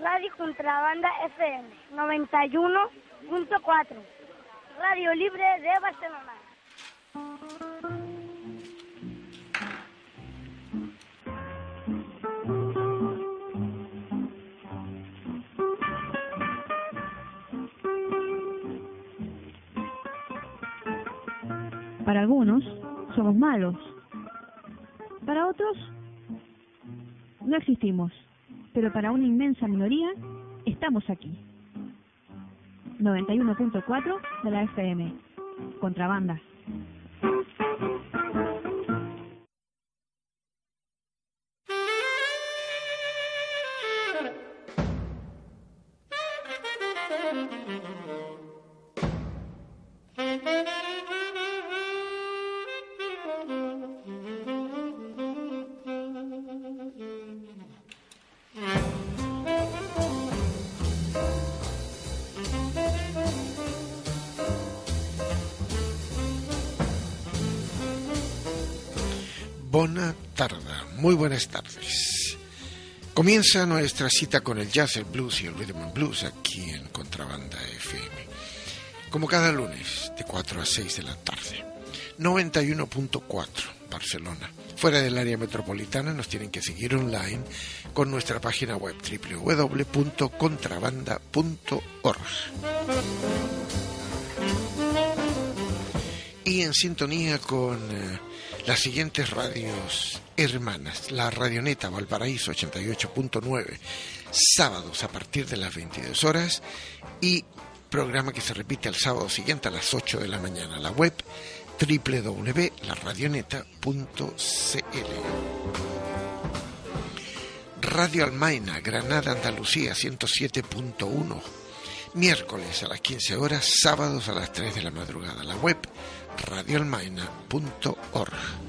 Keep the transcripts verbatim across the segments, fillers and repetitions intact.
Radio Contrabanda F M noventa y uno punto cuatro, Radio Libre de Barcelona. Para algunos somos malos, para otros no existimos, pero para una inmensa minoría estamos aquí. noventa y uno punto cuatro de la F M, Contrabanda. Bona tarda, muy buenas tardes. Comienza nuestra cita con el jazz, el blues y el rhythm and blues aquí en Contrabanda F M. Como cada lunes, de cuatro a seis de la tarde. noventa y uno punto cuatro, Barcelona. Fuera del área metropolitana nos tienen que seguir online con nuestra página web doble u doble u doble u punto contrabanda punto org. Y en sintonía con eh, las siguientes radios hermanas: la Radioneta Valparaíso ochenta y ocho punto nueve, sábados a partir de las veintidós horas, y programa que se repite al sábado siguiente a las ocho de la mañana. La web doble u doble u doble u punto la radioneta punto c l. Radio Almaina, Granada, Andalucía ciento siete punto uno, miércoles a las quince horas, sábados a las tres de la madrugada. La web radio almaina punto org.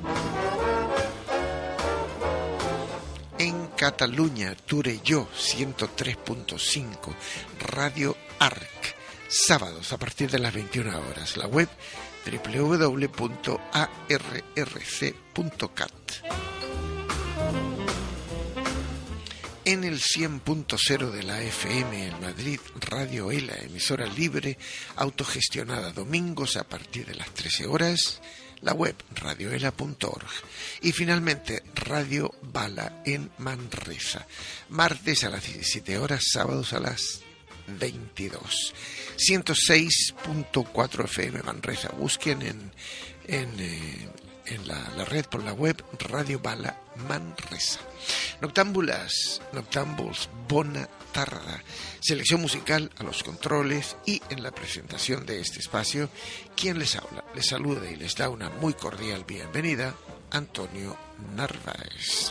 En Cataluña, Torelló ciento tres punto cinco, Radio Arc, sábados a partir de las veintiuna horas. La web doble u doble u doble u punto a r r c punto cat. En el cien punto cero de la F M en Madrid, Radio Ela, emisora libre, autogestionada, domingos a partir de las trece horas, la web radio ela punto org. Y finalmente, Radio Bala en Manresa, martes a las diecisiete horas, sábados a las veintidós. ciento seis punto cuatro F M Manresa, busquen en, en, eh, en la, la red por la web Radio Bala Manresa. Noctámbulas, Noctámbuls, bona tarda. Selección musical a los controles y en la presentación de este espacio, quien les habla, les saluda y les da una muy cordial bienvenida, Antonio Narváez.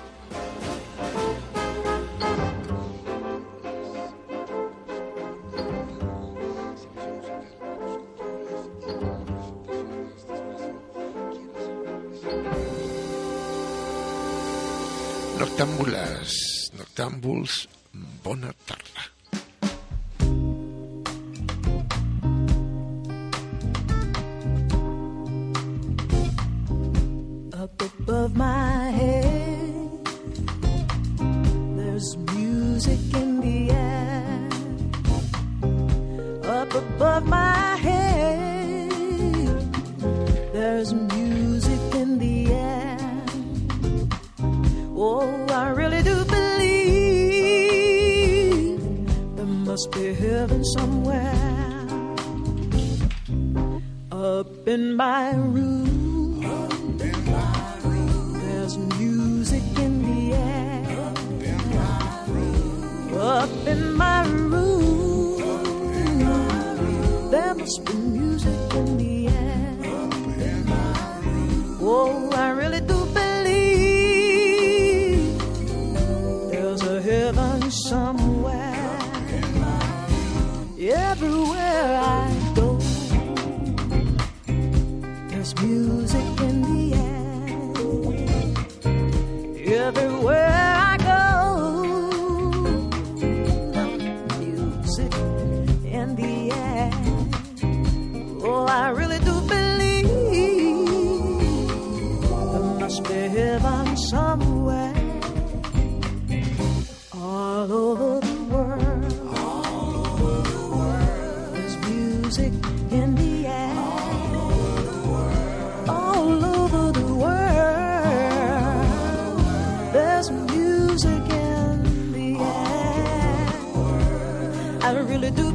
Noctámbulas, Noctámbuls, bona tarda. Up above my head, there's music in the air. Up above my head, there's music in the air. Oh, I really do believe there must be heaven somewhere. Up in my room, up in my room, there's music in the air. Up in my room, up in my room, up in my room, there must be music in the air. Up in my room, oh, I really do somewhere. Everywhere I go, there's music in the air. Everywhere I go, music in the air. Oh, I really do believe there must be heaven somewhere. All over the world, really do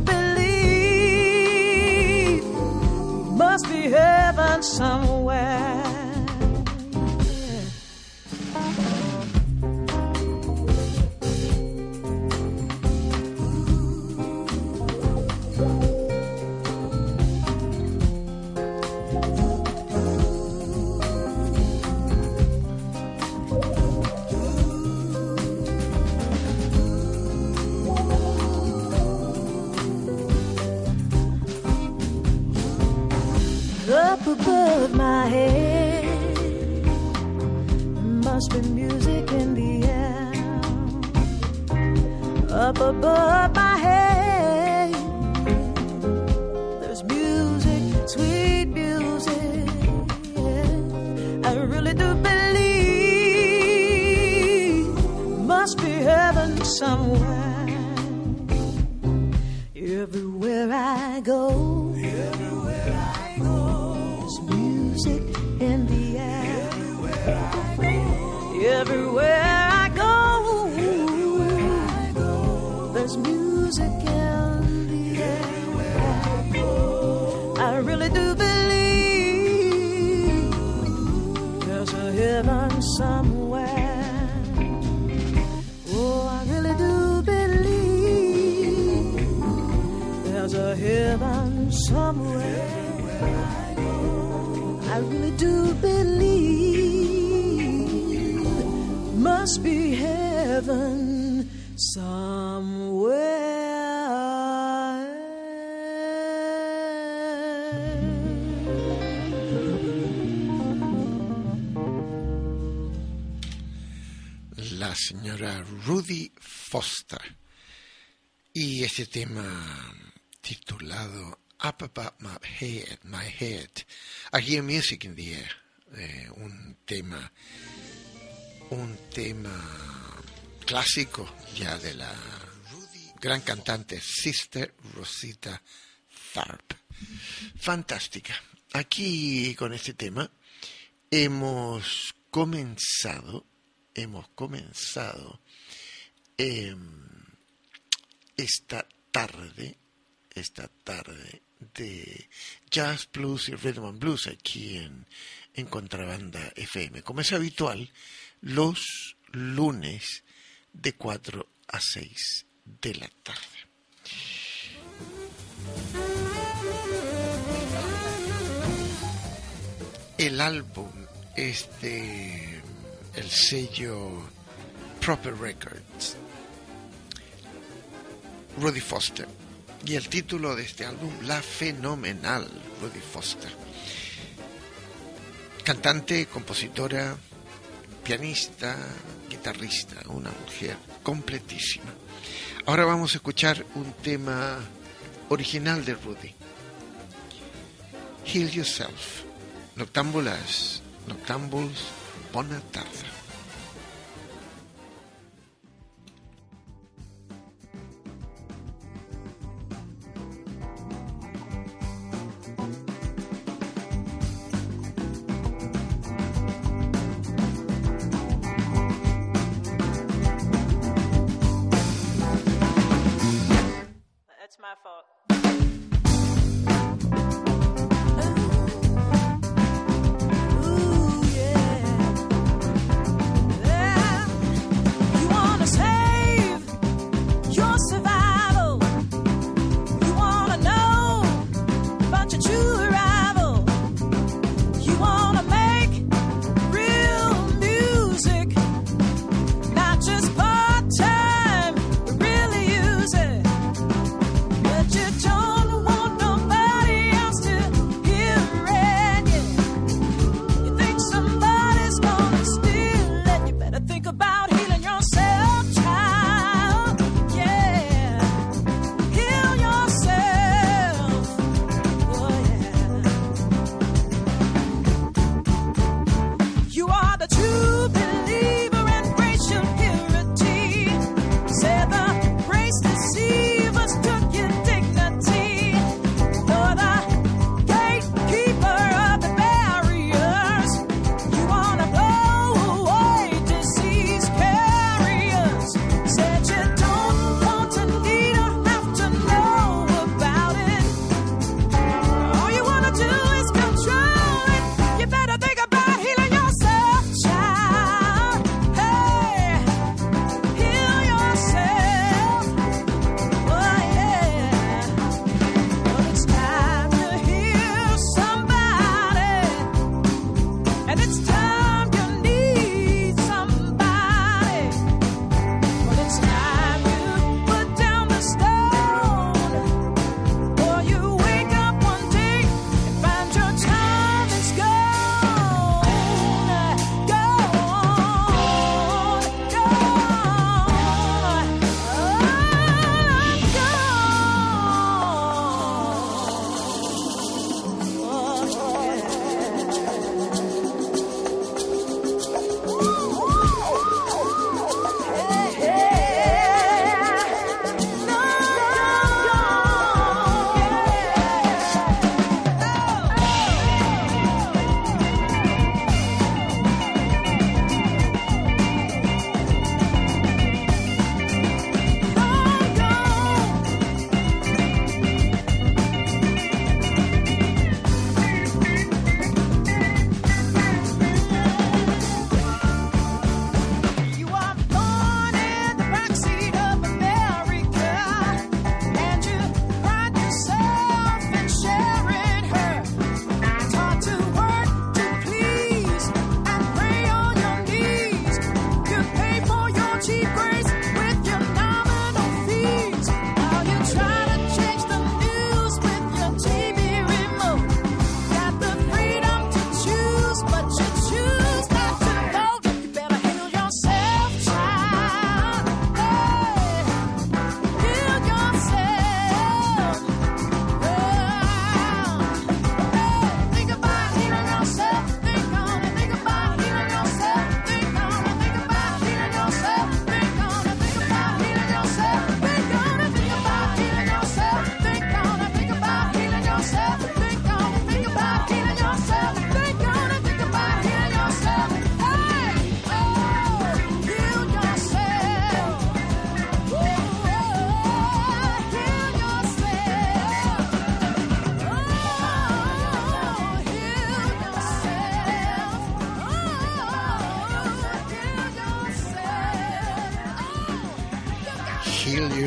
believe must be heaven somewhere. Up above my head must be music in the air. Up above my head there's music, sweet music. I really do believe must be heaven somewhere. Everywhere I go, everywhere I go, there's music in the air. Everywhere I go, everywhere I go, there's music in the air. I really do believe there's a heaven somewhere. Oh, I really do believe there's a heaven somewhere. I really do believe must be heaven somewhere. La señora Rudy Foster y este tema titulado Up Above My Head, My Head, I Hear Music in the Air, eh, un tema, un tema clásico ya de la gran cantante Sister Rosita Tharpe. Fantástica. Aquí con este tema hemos comenzado, hemos comenzado eh, esta tarde, esta tarde de Jazz, Blues y Rhythm and Blues aquí en, en Contrabanda F M. Como es habitual, los lunes de cuatro a seis de la tarde. El álbum es de el sello Proper Records, Rudy Foster. Y el título de este álbum, La Fenomenal Rudy Foster. Cantante, compositora, pianista, guitarrista, una mujer completísima. Ahora vamos a escuchar un tema original de Rudy. Heal Yourself. Noctámbulas, noctámbuls, bona tarda. Just part time, really use it, but you don't want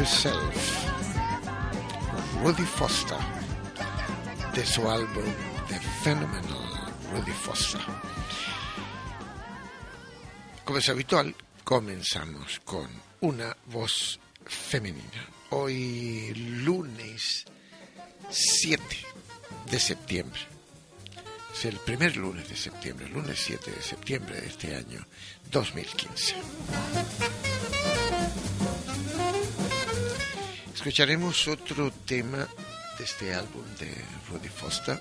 Yourself, con Rudy Foster, de su álbum The Phenomenal Rudy Foster. Como es habitual, comenzamos con una voz femenina. Hoy lunes siete de septiembre. Es el primer lunes de septiembre, lunes siete de septiembre de este año dos mil quince. Escucharemos otro tema de este álbum de Rudy Foster.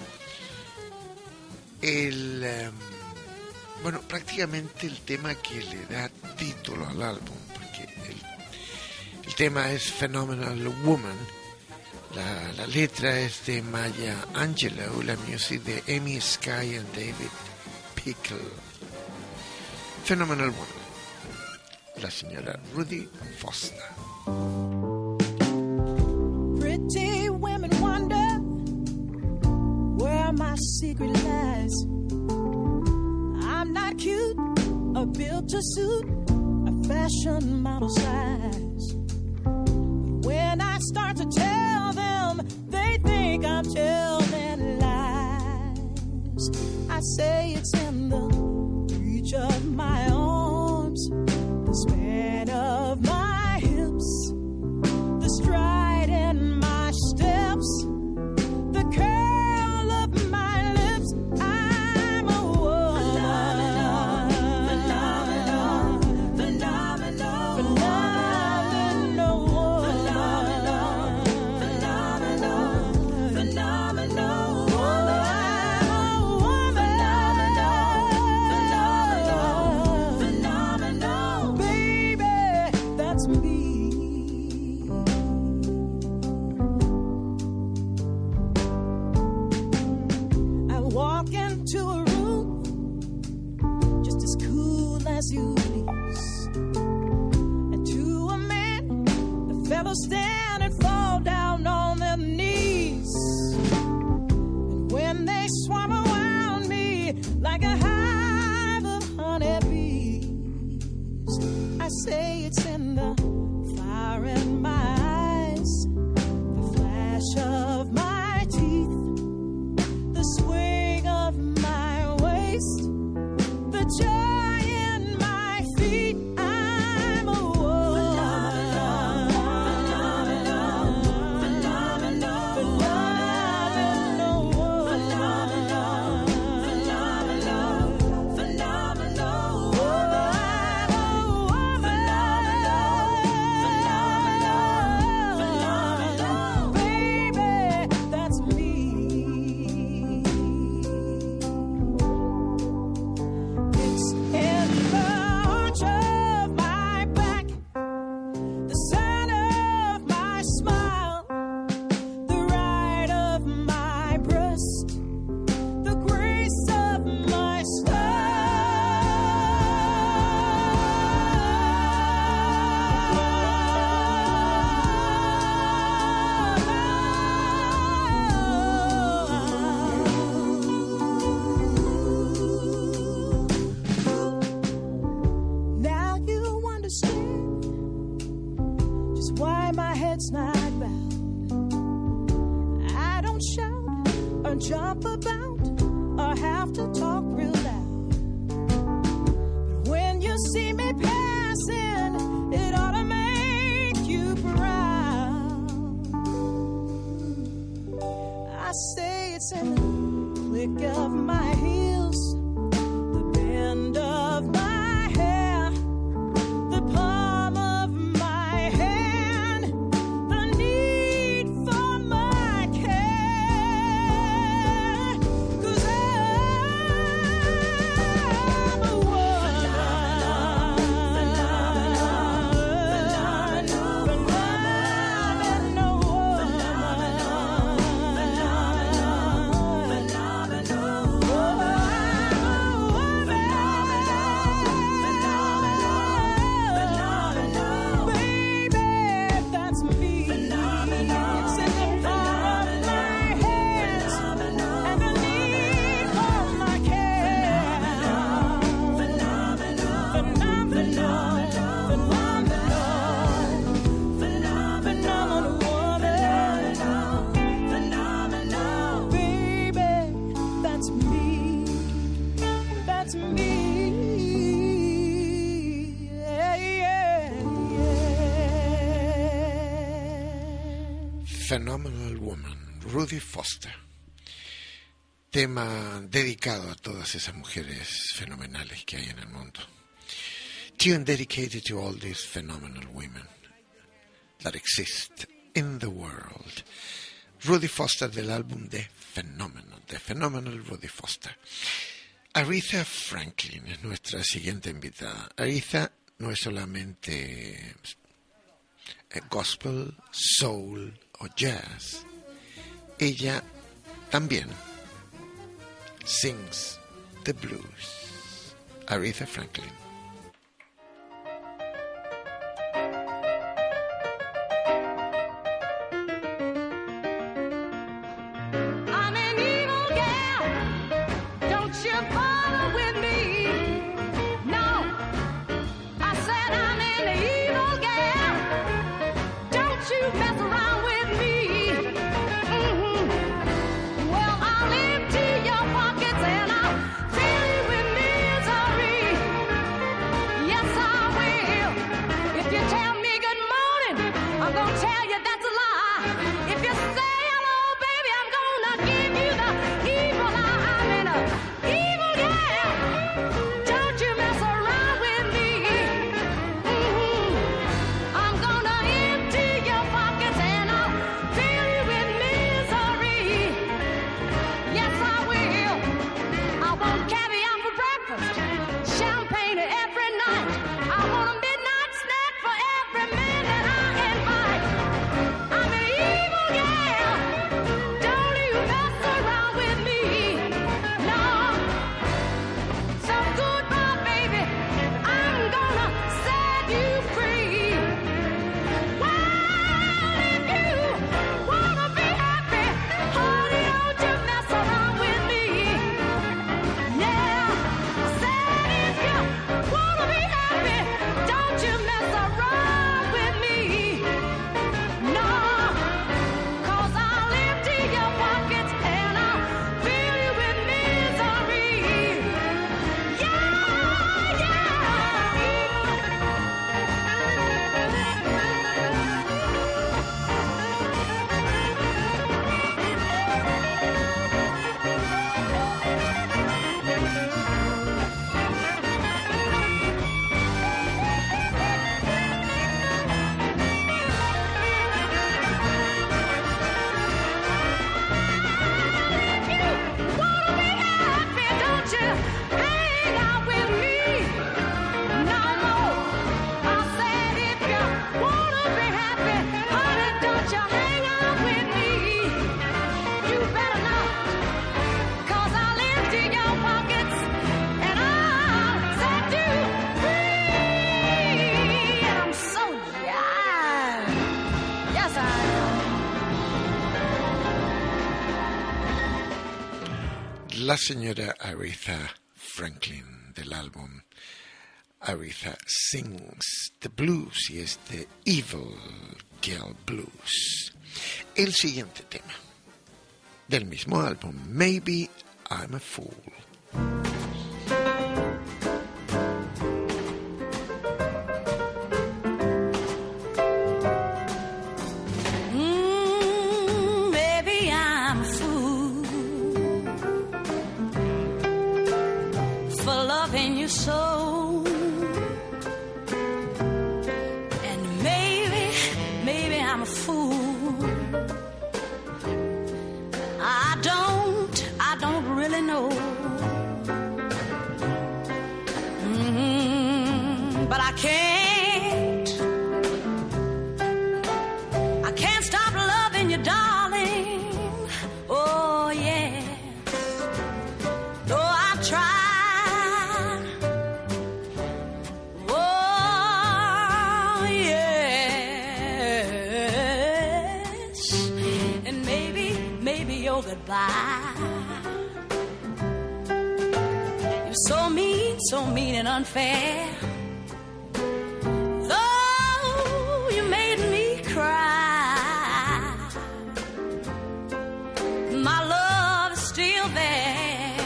El, um, bueno, prácticamente el tema que le da título al álbum, porque el, el tema es Phenomenal Woman. La, la letra es de Maya Angelou, la music de Amy Sky and David Pickle. Phenomenal Woman, la señora Rudy Foster. Pretty women wonder where my secret lies. I'm not cute or built to suit a fashion model size. But when I start to tell them, they think I'm telling lies. I say it's in the reach of my arms, the span of my hips, the stride in my steps, the curl of my lips. I'm a woman. Phenomenal, phenomenal, phenomenal, phenomenal, phenomenal, phenomenal woman. I'm a woman. Phenomenal, phenomenal, baby, that's me. Walk into a room just as cool as you please, and to a man the fellows stand and fall down on their knees. And when they swarm around me like a hive of honeybees, I say it's in the fire in my eyes, the flash of my teeth, the swing of my waist, the joy in my feet. I'm a woman. Phenomenal, phenomenal, phenomenal woman. Phenomenal, phenomenal woman. I'm a woman. Phenomenal, phenomenal, baby, that's me. It's in the arch of my back, the center of my smile, the right of my breast, the grace of my style. Now you understand just why my head's not bowed. I don't shout or jump about or have to talk real loud. But when you see me passing, it ought to make you proud. I say it's in the click of my heels, the bend of my hair, the palm of my hand, the need for my care. 'Cause I'm a woman. Phenomenal, phenomenal woman. Phenomenal, phenomenal woman. Phenomenal Woman, Rudy Foster. Tema dedicado a todas esas mujeres fenomenales que hay en el mundo. Tune dedicated to all these phenomenal women that exist in the world. Rudy Foster del álbum The Phenomenal, The Phenomenal Rudy Foster. Aretha Franklin es nuestra siguiente invitada. Aretha no es solamente gospel, soul o jazz. Ella también sings the blues. Aretha Franklin. La señora Aretha Franklin del álbum Aretha Sings the Blues y es The Evil Girl Blues. El siguiente tema del mismo álbum, Maybe I'm a Fool. So, and maybe, maybe I'm a fool. I don't, I don't really know. Mm-hmm, but I can't, I can't stop loving you, darling. Oh yeah, though I've tried. Goodbye. You're so mean, so mean and unfair. Though you made me cry, my love is still there.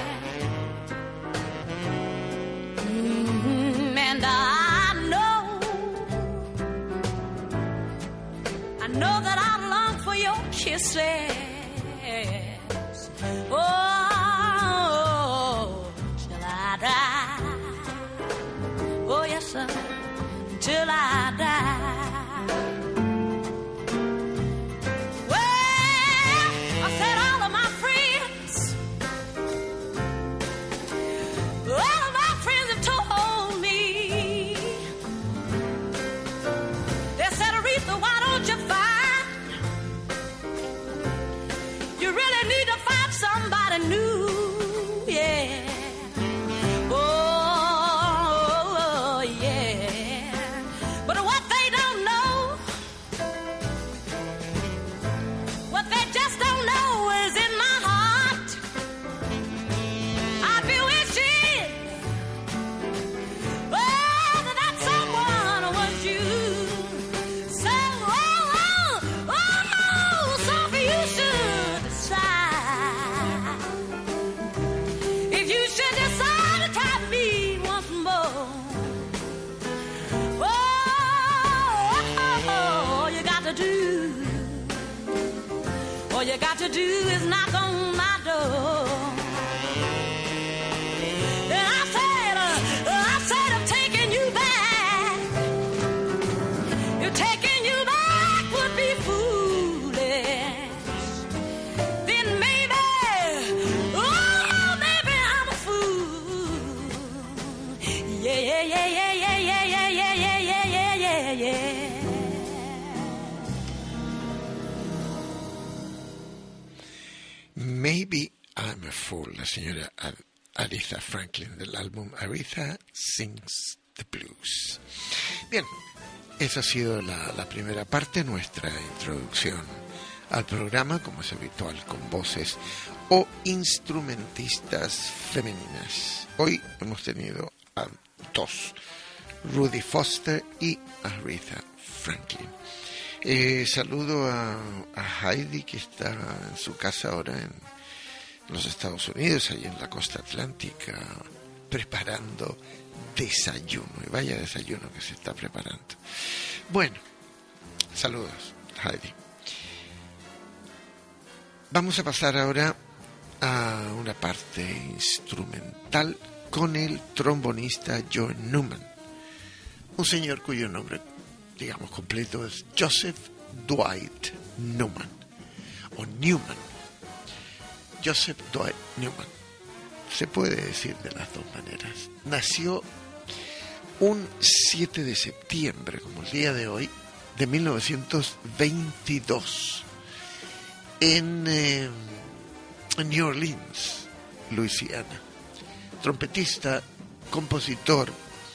Mm-hmm. And I know, I know that I long for for your kisses. Oh, till I die. Oh, yes, sir, till I die. All you got to do is knock on my door. And I said, uh, I said I'm taking you back. You're taking you back would be foolish. Then maybe, oh, maybe I'm a fool. Yeah, yeah, yeah, yeah, yeah, yeah, yeah, yeah, yeah, yeah, yeah, yeah. Maybe I'm a Fool, la señora Aretha Franklin del álbum Aretha Sings the Blues. Bien, esa ha sido la, la primera parte, nuestra introducción al programa, como es habitual, con voces o instrumentistas femeninas. Hoy hemos tenido a dos, Ruthie Foster y Aretha Franklin. Eh, saludo a, a Heidi, que está en su casa ahora en los Estados Unidos, ahí en la costa atlántica, preparando desayuno. Y vaya desayuno que se está preparando. Bueno, saludos, Heidi. Vamos a pasar ahora a una parte instrumental con el trombonista John Newman, un señor cuyo nombre, digamos, completo es Joseph Dwight Newman, o Newman. Joseph Dwight Newman, se puede decir de las dos maneras. Nació un siete de septiembre, como el día de hoy, de mil novecientos veintidós, en, eh, en New Orleans, Luisiana. Trompetista, compositor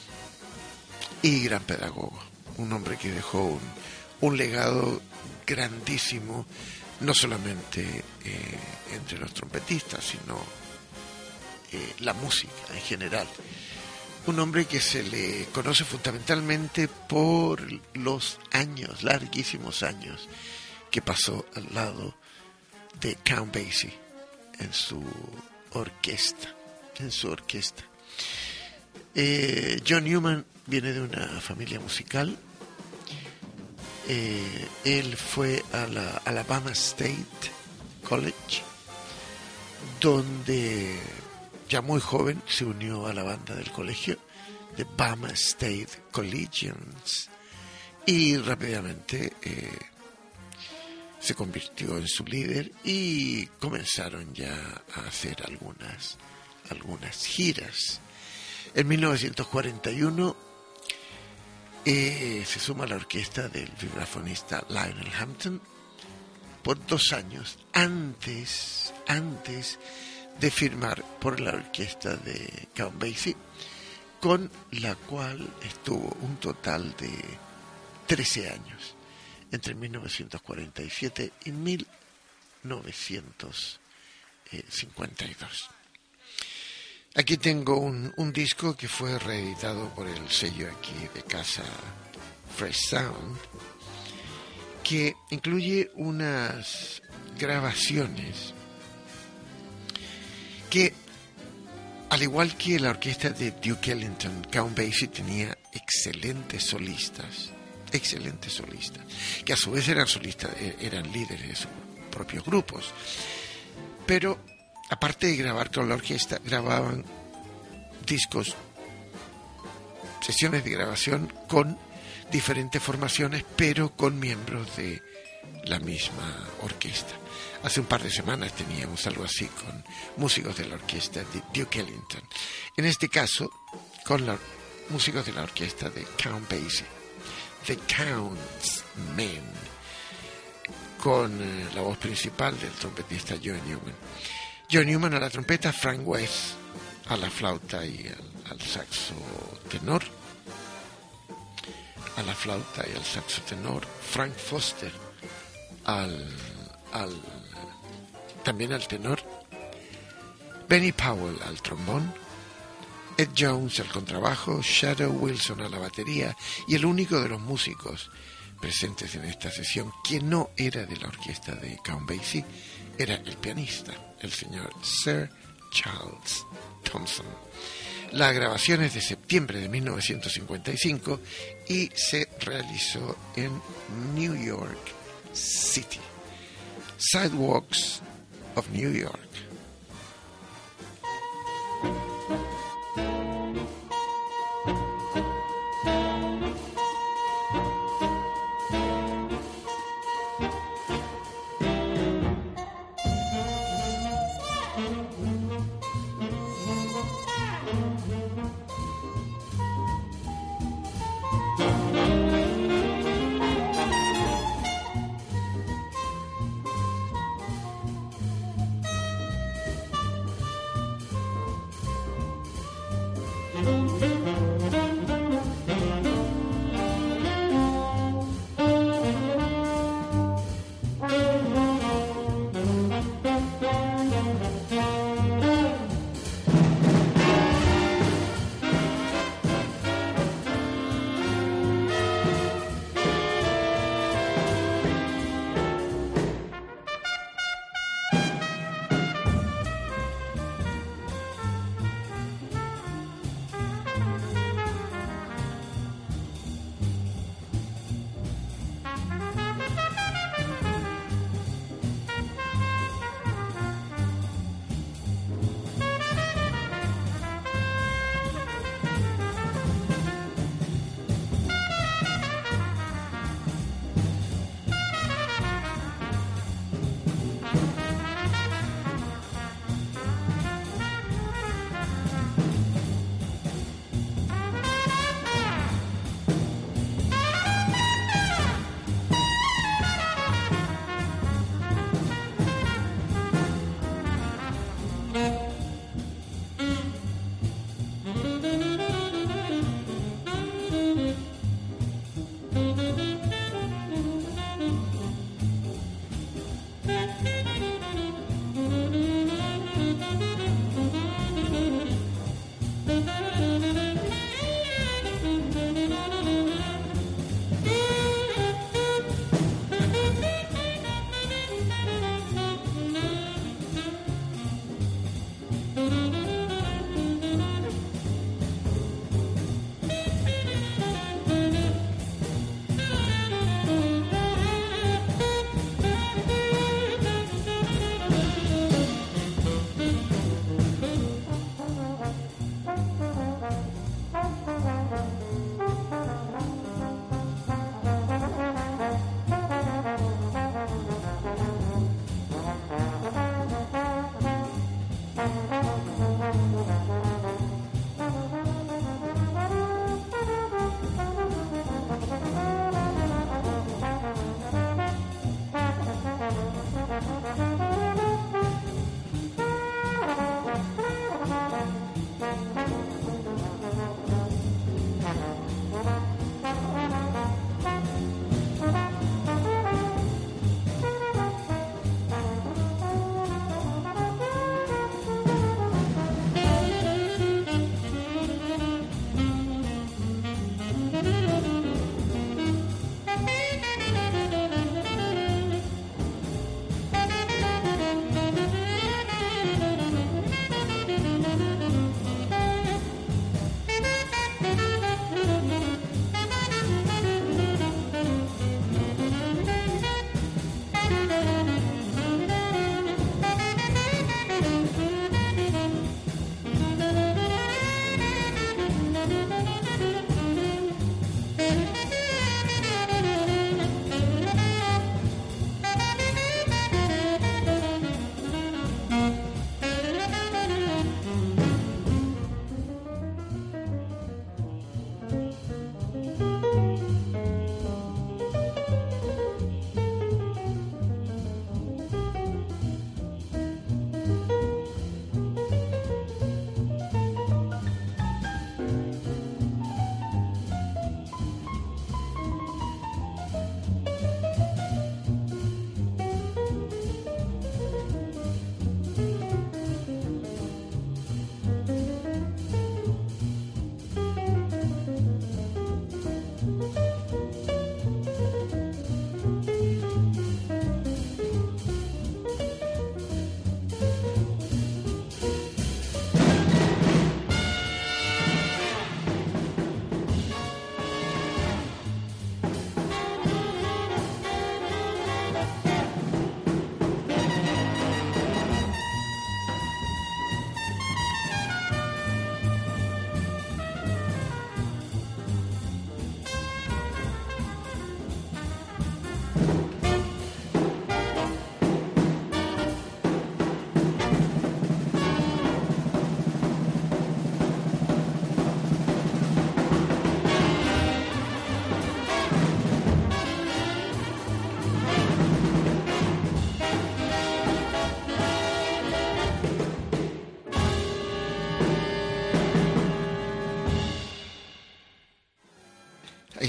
y gran pedagogo. Un hombre que dejó un, un legado grandísimo, no solamente eh, entre los trompetistas, sino eh, la música en general. Un hombre que se le conoce fundamentalmente por los años, larguísimos años, que pasó al lado de Count Basie en su orquesta, en su orquesta. Eh, John Newman viene de una familia musical. Eh, él fue a la Alabama State College, donde ya muy joven se unió a la banda del colegio, de Bama State Collegians, y rápidamente eh, se convirtió en su líder y comenzaron ya a hacer algunas, algunas giras. En mil novecientos cuarenta y uno eh, se suma a la orquesta del vibrafonista Lionel Hampton por dos años antes, antes de firmar por la orquesta de Count Basie, con la cual estuvo un total de trece años, entre mil novecientos cuarenta y siete y mil novecientos cincuenta y dos. Aquí tengo un, un disco que fue reeditado por el sello aquí de casa Fresh Sound, que incluye unas grabaciones que, al igual que la orquesta de Duke Ellington, Count Basie tenía excelentes solistas, excelentes solistas, que a su vez eran solistas, eran líderes de sus propios grupos. Pero aparte de grabar con la orquesta, grababan discos, sesiones de grabación con diferentes formaciones, pero con miembros de la misma orquesta. Hace un par de semanas teníamos algo así con músicos de la orquesta de Duke Ellington. En este caso, con los músicos de la orquesta de Count Basie, The Count's Men, con eh, la voz principal del trompetista John Newman. John Newman a la trompeta, Frank West a la flauta y al, al saxo tenor, a la flauta y al saxo tenor, Frank Foster al, al también al tenor, Benny Powell al trombón, Ed Jones al contrabajo, Shadow Wilson a la batería, y el único de los músicos presentes en esta sesión que no era de la orquesta de Count Basie era el pianista, el señor Sir Charles Thompson. La grabación es de septiembre de mil novecientos cincuenta y cinco y se realizó en New York City. Sidewalks of New York.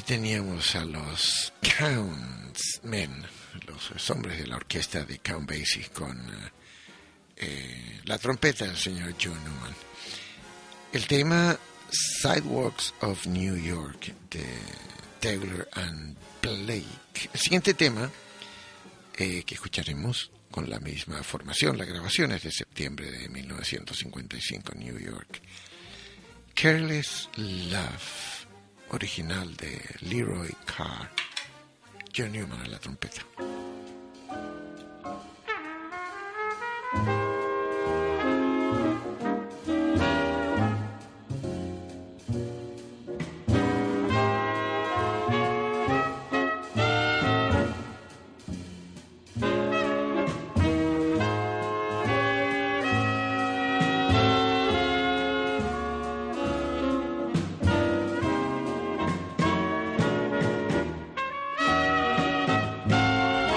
teníamos a los Countsmen, los hombres de la orquesta de Count Basie, con eh, la trompeta del señor John Newman. El tema Sidewalks of New York de Taylor and Blake. El siguiente tema eh, que escucharemos con la misma formación, la grabación es de septiembre de mil novecientos cincuenta y cinco, New York. Careless Love, original de Leroy Carr. John Newman a la trompeta. Thank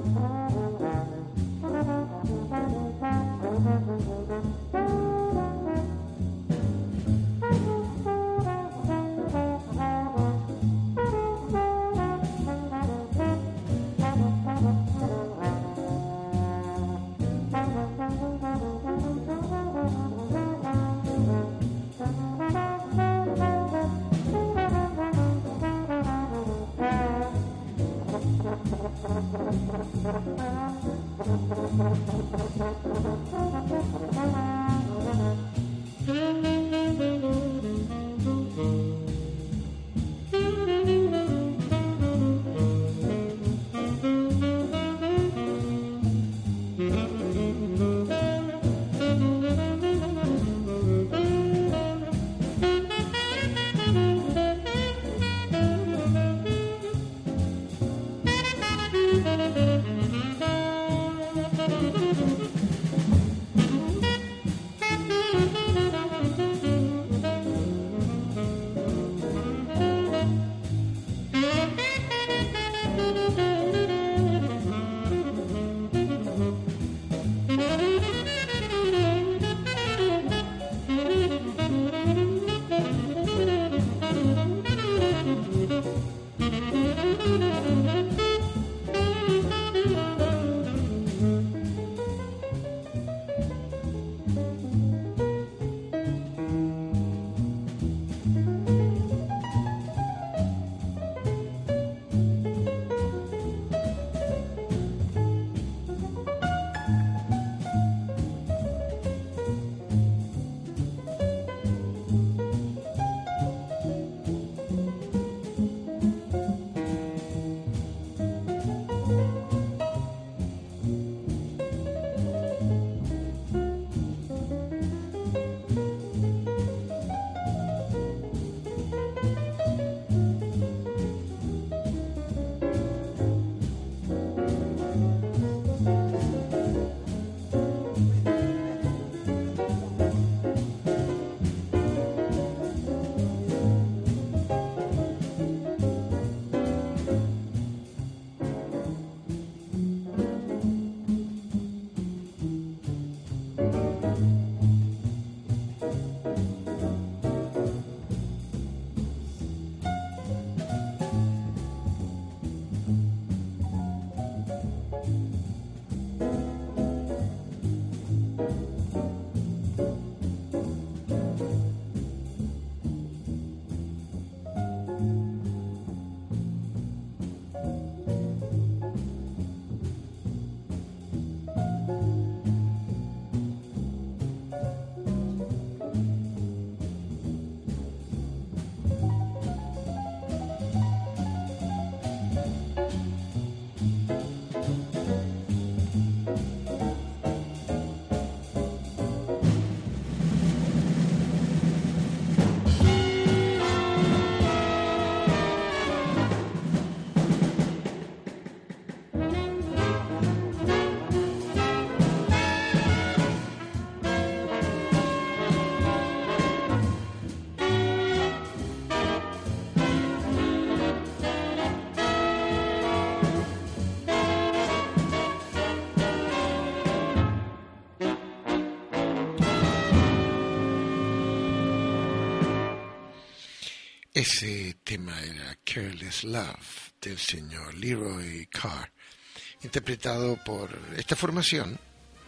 Ese tema era Careless Love del señor Leroy Carr, interpretado por esta formación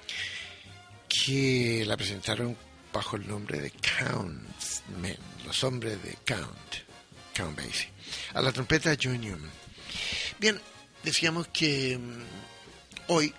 que la presentaron bajo el nombre de Countsmen, los hombres de Count, Count Basie. A la trompeta John Newman. Bien, decíamos que um, hoy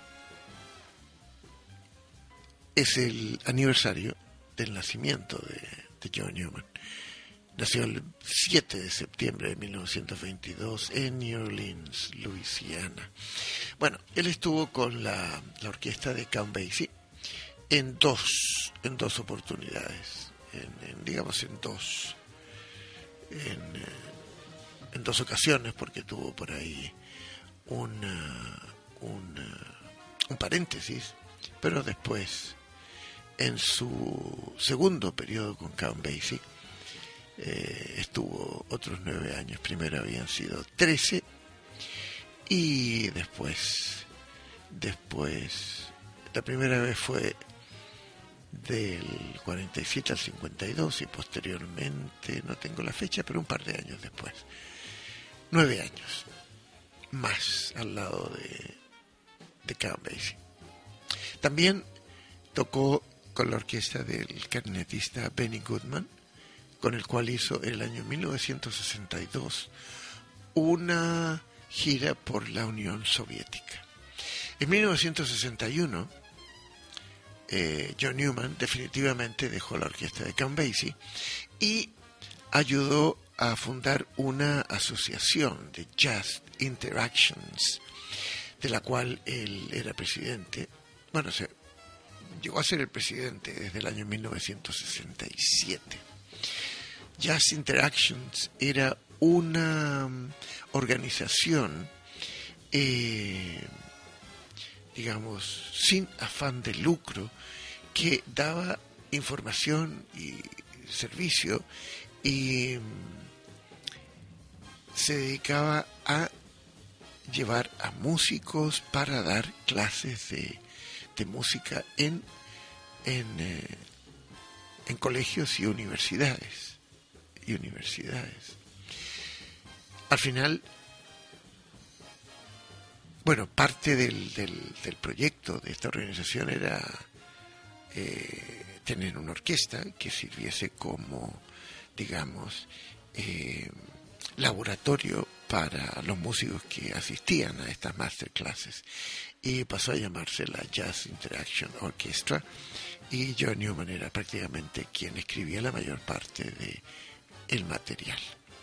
es el aniversario del nacimiento de, de John Newman. Nació el siete de septiembre de mil novecientos veintidós en New Orleans, Luisiana. Bueno, él estuvo con la, la orquesta de Count Basie en dos, en dos oportunidades, en, en, digamos en dos, en, eh, en dos ocasiones, porque tuvo por ahí una, una, un paréntesis, pero después, en su segundo periodo con Count Basie, Eh, estuvo otros nueve años. Primero habían sido trece y después después, la primera vez fue del cuarenta y siete al cincuenta y dos y posteriormente, no tengo la fecha, pero un par de años después. Nueve años más al lado de, de Count Basie. También tocó con la orquesta del clarinetista Benny Goodman, con el cual hizo en el año mil novecientos sesenta y dos una gira por la Unión Soviética. En mil novecientos sesenta y uno, eh, John Newman definitivamente dejó la orquesta de Count Basie y ayudó a fundar una asociación de Jazz Interactions, de la cual él era presidente. Bueno, se llegó a ser el presidente desde el año mil novecientos sesenta y siete. Jazz Interactions era una organización, eh, digamos, sin afán de lucro, que daba información y servicio y se dedicaba a llevar a músicos para dar clases de, de música en, en, eh, en colegios y universidades. Y universidades. Al final, bueno, parte del, del, del proyecto de esta organización era eh, tener una orquesta que sirviese como, digamos, eh, laboratorio para los músicos que asistían a estas masterclasses, y pasó a llamarse la Jazz Interaction Orchestra, y John Newman era prácticamente quien escribía la mayor parte de el material.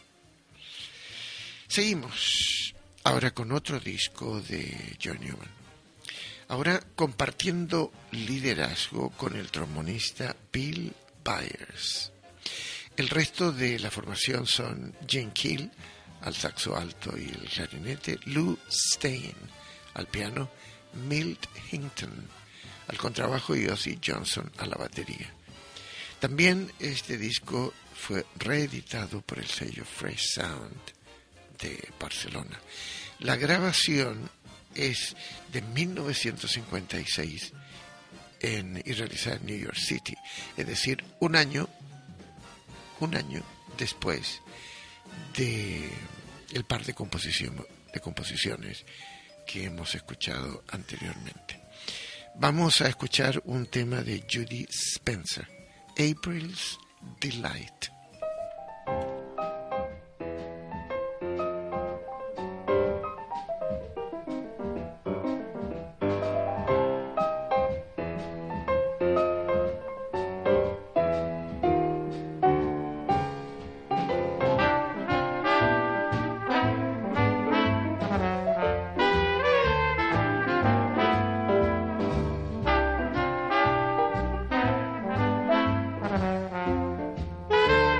Seguimos ahora con otro disco de John Newman, ahora compartiendo liderazgo con el trombonista Bill Byers. El resto de la formación son Gene Keel al saxo alto y el clarinete, Lou Stein al piano, Milt Hinton al contrabajo y Ozzy Johnson a la batería. También este disco fue reeditado por el sello Fresh Sound de Barcelona. La grabación es de mil novecientos cincuenta y seis en, y realizada en New York City, es decir, un año un año después de el par de, composición, de composiciones que hemos escuchado anteriormente. Vamos a escuchar un tema de Judy Spencer, April's Delight. Thank you.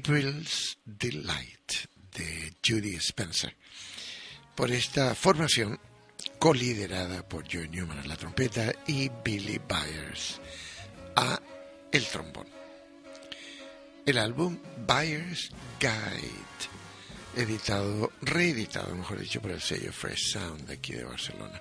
April's Delight de Judy Spencer. Por esta formación, coliderada por Joe Newman a la trompeta y Billy Byers a el trombón. El álbum Byers Guide, editado, reeditado, mejor dicho, por el sello Fresh Sound de aquí de Barcelona.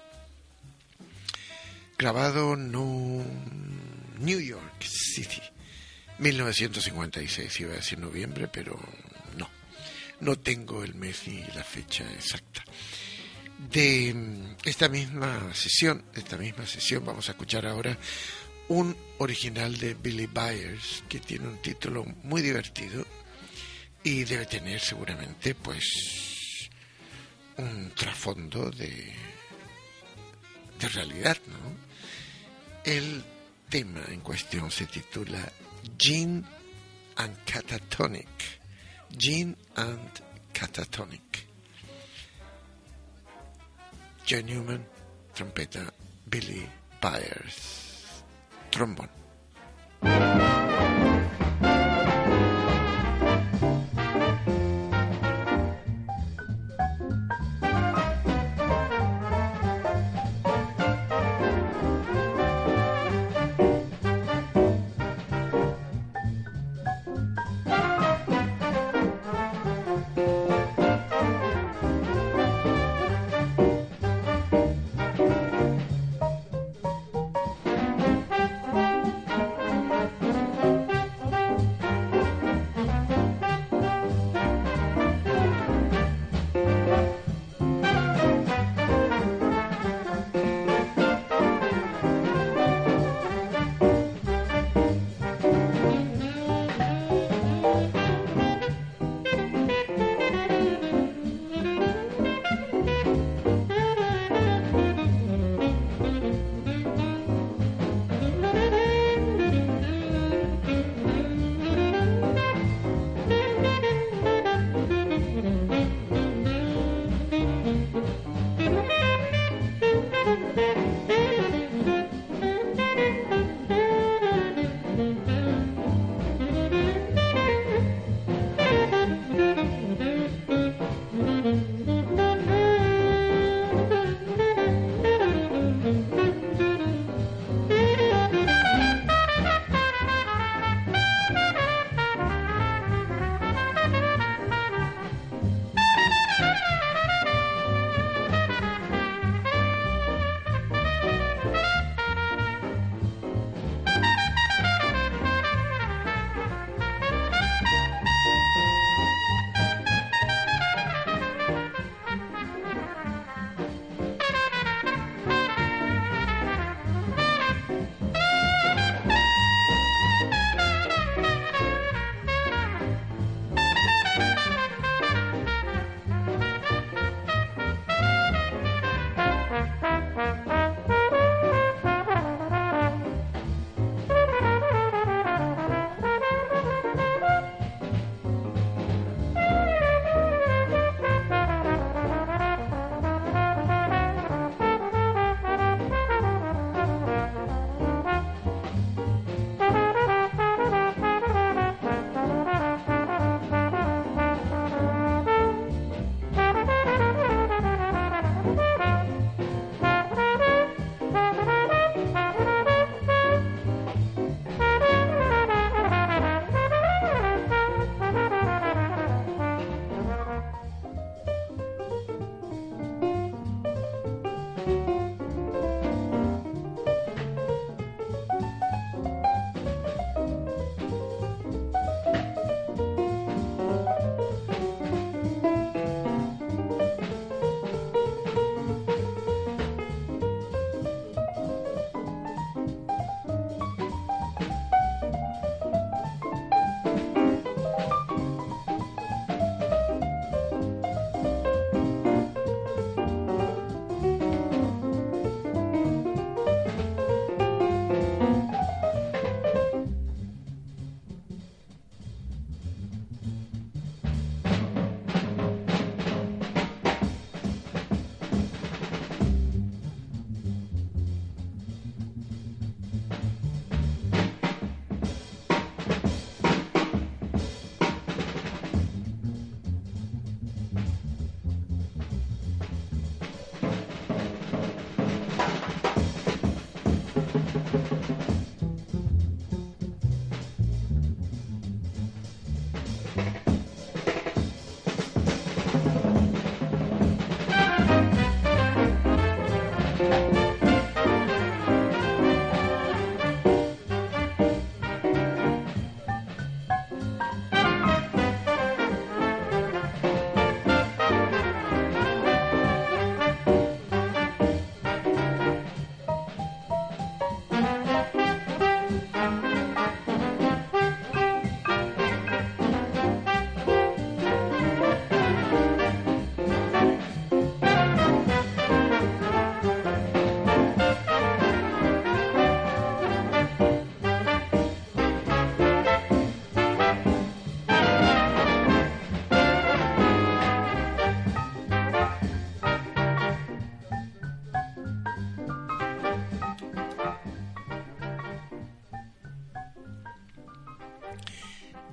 Grabado en New York City, mil novecientos cincuenta y seis, iba a decir noviembre, pero no, no tengo el mes ni la fecha exacta. De esta misma sesión, de esta misma sesión, vamos a escuchar ahora un original de Billy Byers que tiene un título muy divertido y debe tener seguramente pues un trasfondo de, de realidad, ¿no? El tema en cuestión se titula Gene and Catatonic. Gene and Catatonic. Joe Newman, trompeta, Billy Byers, trombón. Thank you.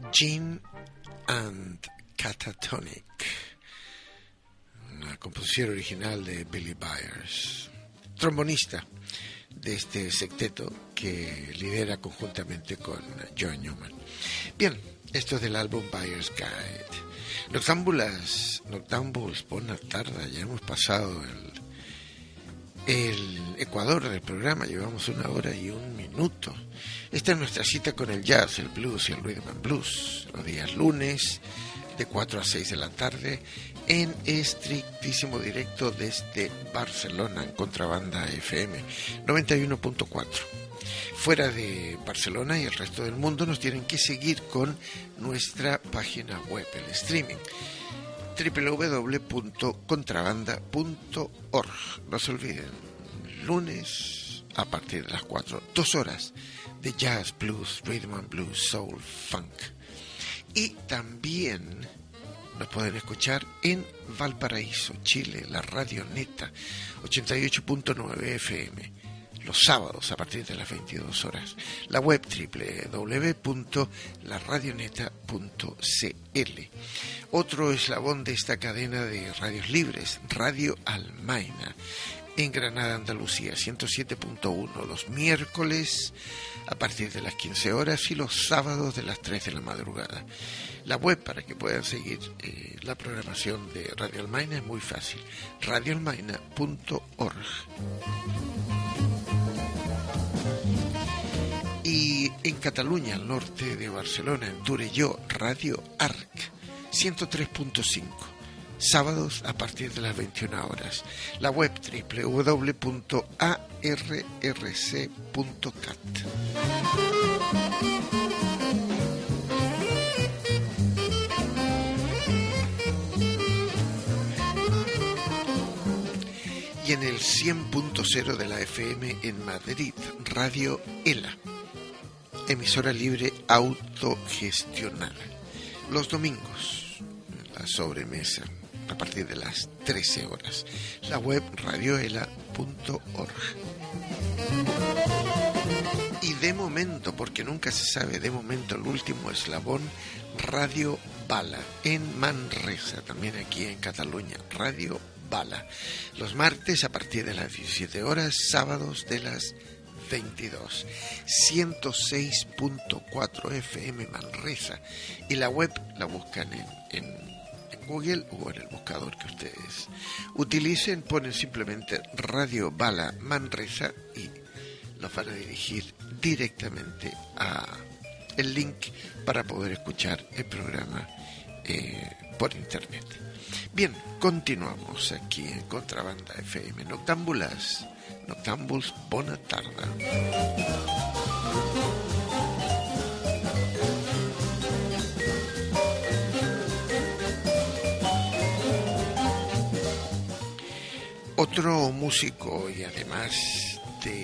Gin and Catatonic, una composición original de Billy Byers, trombonista de este secteto que lidera conjuntamente con John Newman. Bien, esto es del álbum Byers Guide. Noctámbulas, Noctámbuls, buena tarde, ya hemos pasado el, el Ecuador del programa, llevamos una hora y un minuto. Esta es nuestra cita con el jazz, el blues y el rhythm and blues, los días lunes de cuatro a seis de la tarde, en estrictísimo directo desde Barcelona, en Contrabanda F M noventa y uno punto cuatro. Fuera de Barcelona y el resto del mundo nos tienen que seguir con nuestra página web, el streaming, doble u doble u doble u punto contrabanda punto org. No se olviden, lunes a partir de las cuatro, dos horas de jazz, blues, rhythm and blues, soul, funk. Y también nos pueden escuchar en Valparaíso, Chile, la Radio Neta, ochenta y ocho punto nueve F M, los sábados a partir de las veintidós horas. La web doble u doble u doble u punto la radioneta punto c l. Otro eslabón de esta cadena de radios libres, Radio Almaina, en Granada, Andalucía, ciento siete punto uno, los miércoles a partir de las quince horas y los sábados de las tres de la madrugada. La web para que puedan seguir eh, la programación de Radio Almaina es muy fácil, radio almaina punto org. Y en Cataluña, al norte de Barcelona, en Torelló, Radio Arc, ciento tres punto cinco. Sábados a partir de las veintiuna horas. La web doble u doble u doble u punto a r r c punto cat. Y en el cien punto cero de la F M en Madrid, Radio ELA, emisora libre autogestionada. Los domingos, la sobremesa, a partir de las trece horas. La web radioela punto org. Y de momento, porque nunca se sabe, de momento el último eslabón, Radio Bala, en Manresa, también aquí en Cataluña, Radio Bala. Los martes a partir de las diecisiete horas, sábados de las veintidós. ciento seis punto cuatro F M Manresa. Y la web la buscan en, en Google o en el buscador que ustedes utilicen, ponen simplemente Radio Bala Manresa y los van a dirigir directamente a el link para poder escuchar el programa eh, por internet. Bien, continuamos aquí en Contrabanda F M. Noctámbulas, Noctámbuls, bona tarda. Otro músico y además de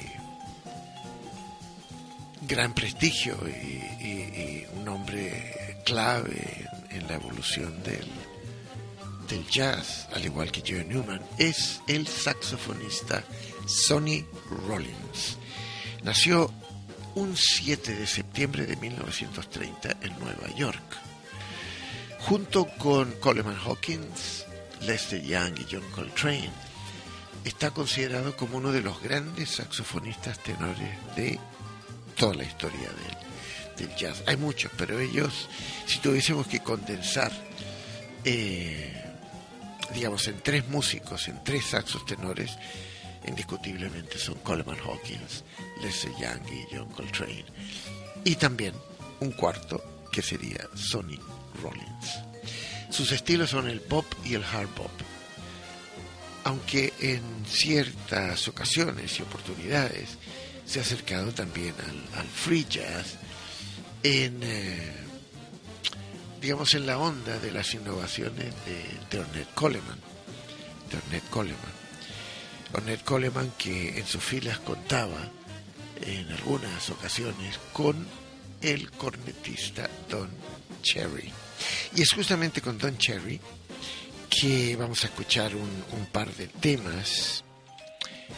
gran prestigio y, y, y un hombre clave en, en la evolución del, del jazz, al igual que John Newman, es el saxofonista Sonny Rollins. Nació un siete de septiembre de mil novecientos treinta en Nueva York. Junto con Coleman Hawkins, Lester Young y John Coltrane, está considerado como uno de los grandes saxofonistas tenores de toda la historia del, del jazz. Hay muchos, pero ellos, si tuviésemos que condensar, eh, digamos, en tres músicos, en tres saxos tenores, indiscutiblemente son Coleman Hawkins, Lester Young y John Coltrane. Y también un cuarto, que sería Sonny Rollins. Sus estilos son el pop y el hard bop, aunque en ciertas ocasiones y oportunidades se ha acercado también al, al free jazz, en eh, digamos en la onda de las innovaciones de, de Ornette Coleman, de Ornette Coleman. Ornette Coleman, que en sus filas contaba en algunas ocasiones con el cornetista Don Cherry. Y es justamente con Don Cherry que vamos a escuchar un, un par de temas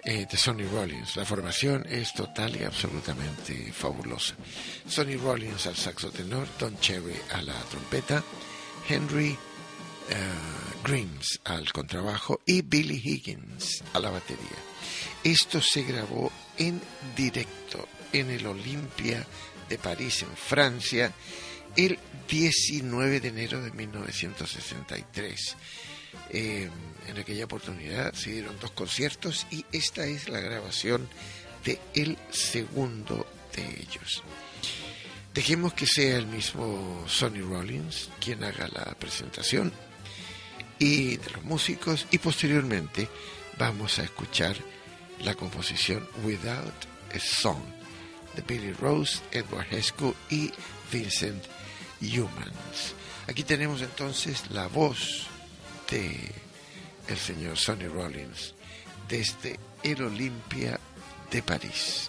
eh, de Sonny Rollins. La formación es total y absolutamente fabulosa. Sonny Rollins al saxo tenor, Don Cherry a la trompeta, Henry uh, Grimes al contrabajo y Billy Higgins a la batería. Esto se grabó en directo en el Olympia de París, en Francia, el diecinueve de enero de mil novecientos sesenta y tres. Eh, en aquella oportunidad se dieron dos conciertos y esta es la grabación de el segundo de ellos. Dejemos que sea el mismo Sonny Rollins quien haga la presentación y de los músicos, y posteriormente vamos a escuchar la composición Without a Song de Billy Rose, Edward Hesco y Vincent Youmans. Aquí tenemos entonces la voz de el señor Sonny Rollins desde el Olympia de París.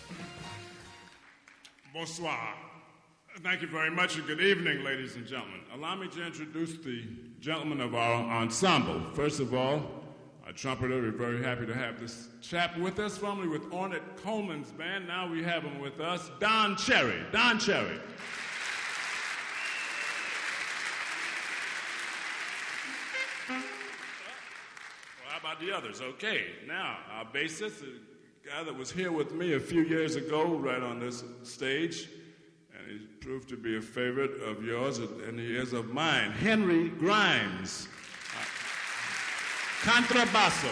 Bonsoir. Thank you very much and good evening, ladies and gentlemen. Allow me to introduce the gentlemen of our ensemble. First of all, our trumpeter, we're very happy to have this chap with us, formerly with Ornette Coleman's band. Now we have him with us, Don Cherry. Don Cherry. How about the others? Okay, now our bassist, a guy that was here with me a few years ago right on this stage, and he proved to be a favorite of yours, and he is of mine, Henry Grimes, uh, contrabasso.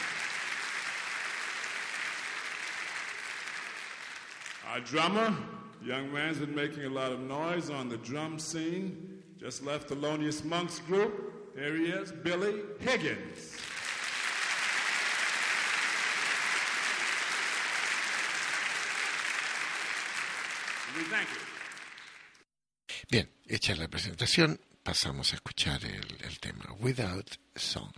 Our drummer, young man's been making a lot of noise on the drum scene, just left Thelonious Monk's group. Here he is, Billy Higgins. Bien, hecha la presentación, pasamos a escuchar el, el tema Without a Song.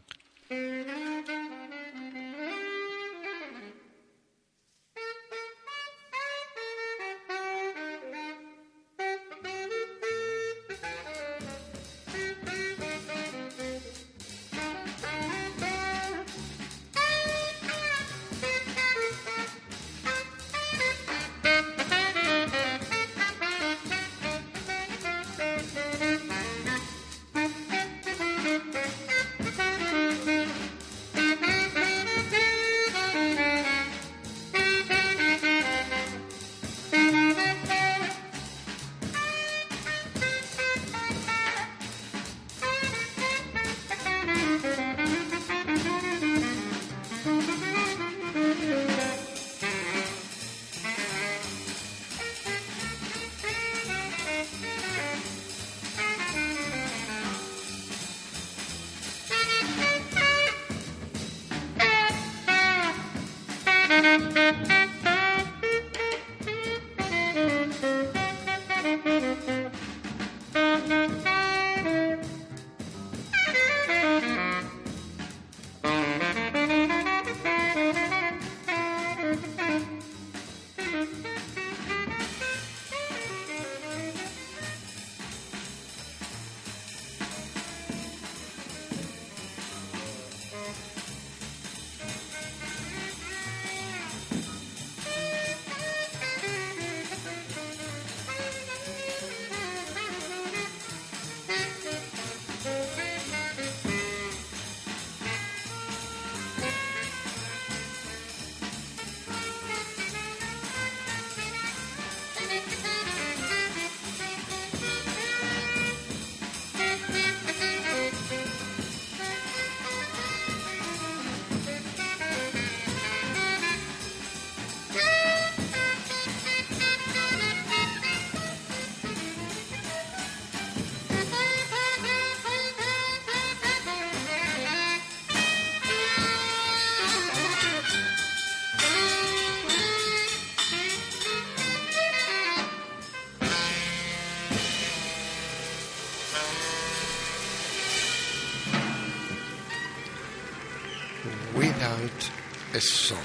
Without a Song,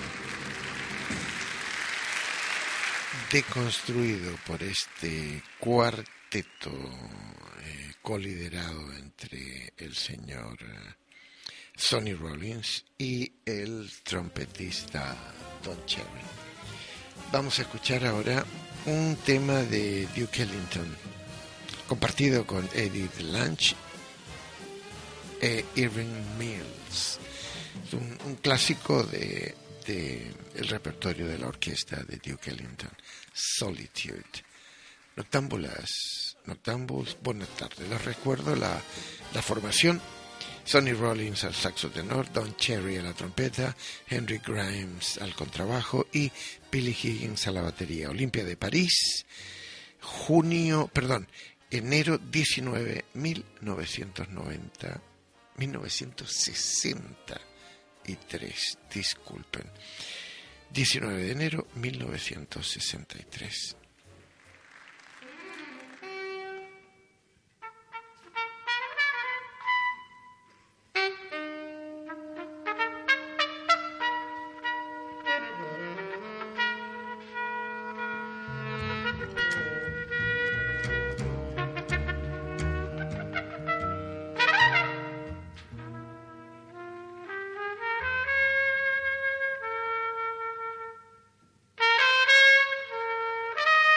deconstruido por este cuarteto eh, coliderado entre el señor eh, Sonny Rollins y el trompetista Don Cherry. Vamos a escuchar ahora un tema de Duke Ellington, compartido con Edith Lange e Irving Mills. Es un, un clásico de, de el repertorio de la orquesta de Duke Ellington, Solitude. Noctámbulas, noctámbulos, buenas tardes. Les recuerdo la, la formación: Sonny Rollins al saxo tenor, Don Cherry a la trompeta, Henry Grimes al contrabajo y Billy Higgins a la batería. Olimpia de París, junio, perdón, enero diecinueve, mil novecientos noventa, mil novecientos sesenta y tres, disculpen, diecinueve de enero mil novecientos sesenta y tres. Thank you.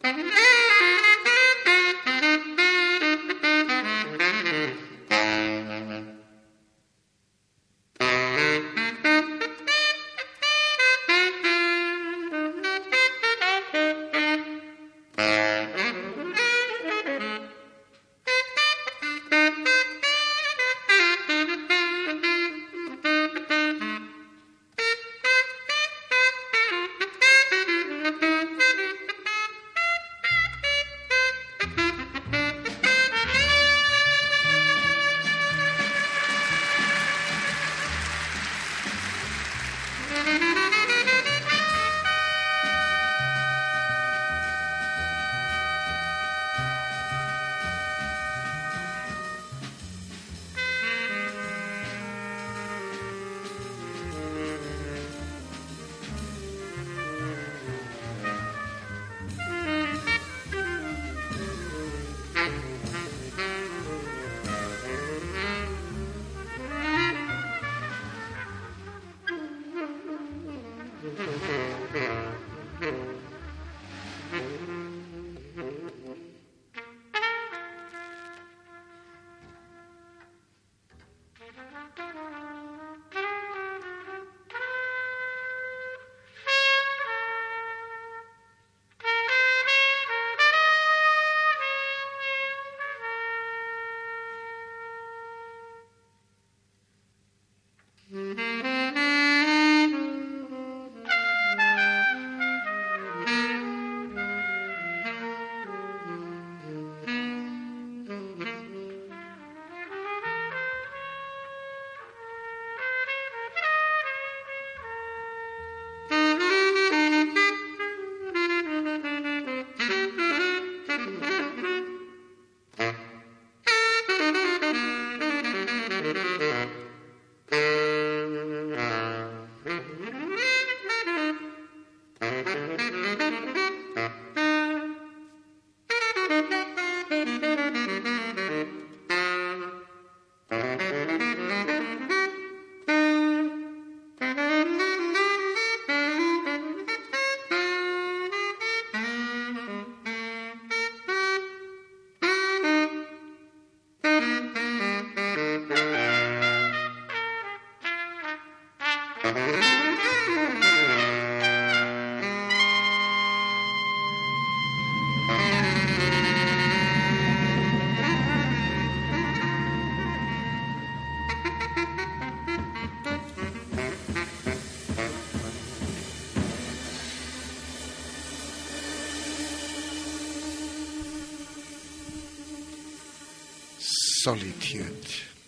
Solitude,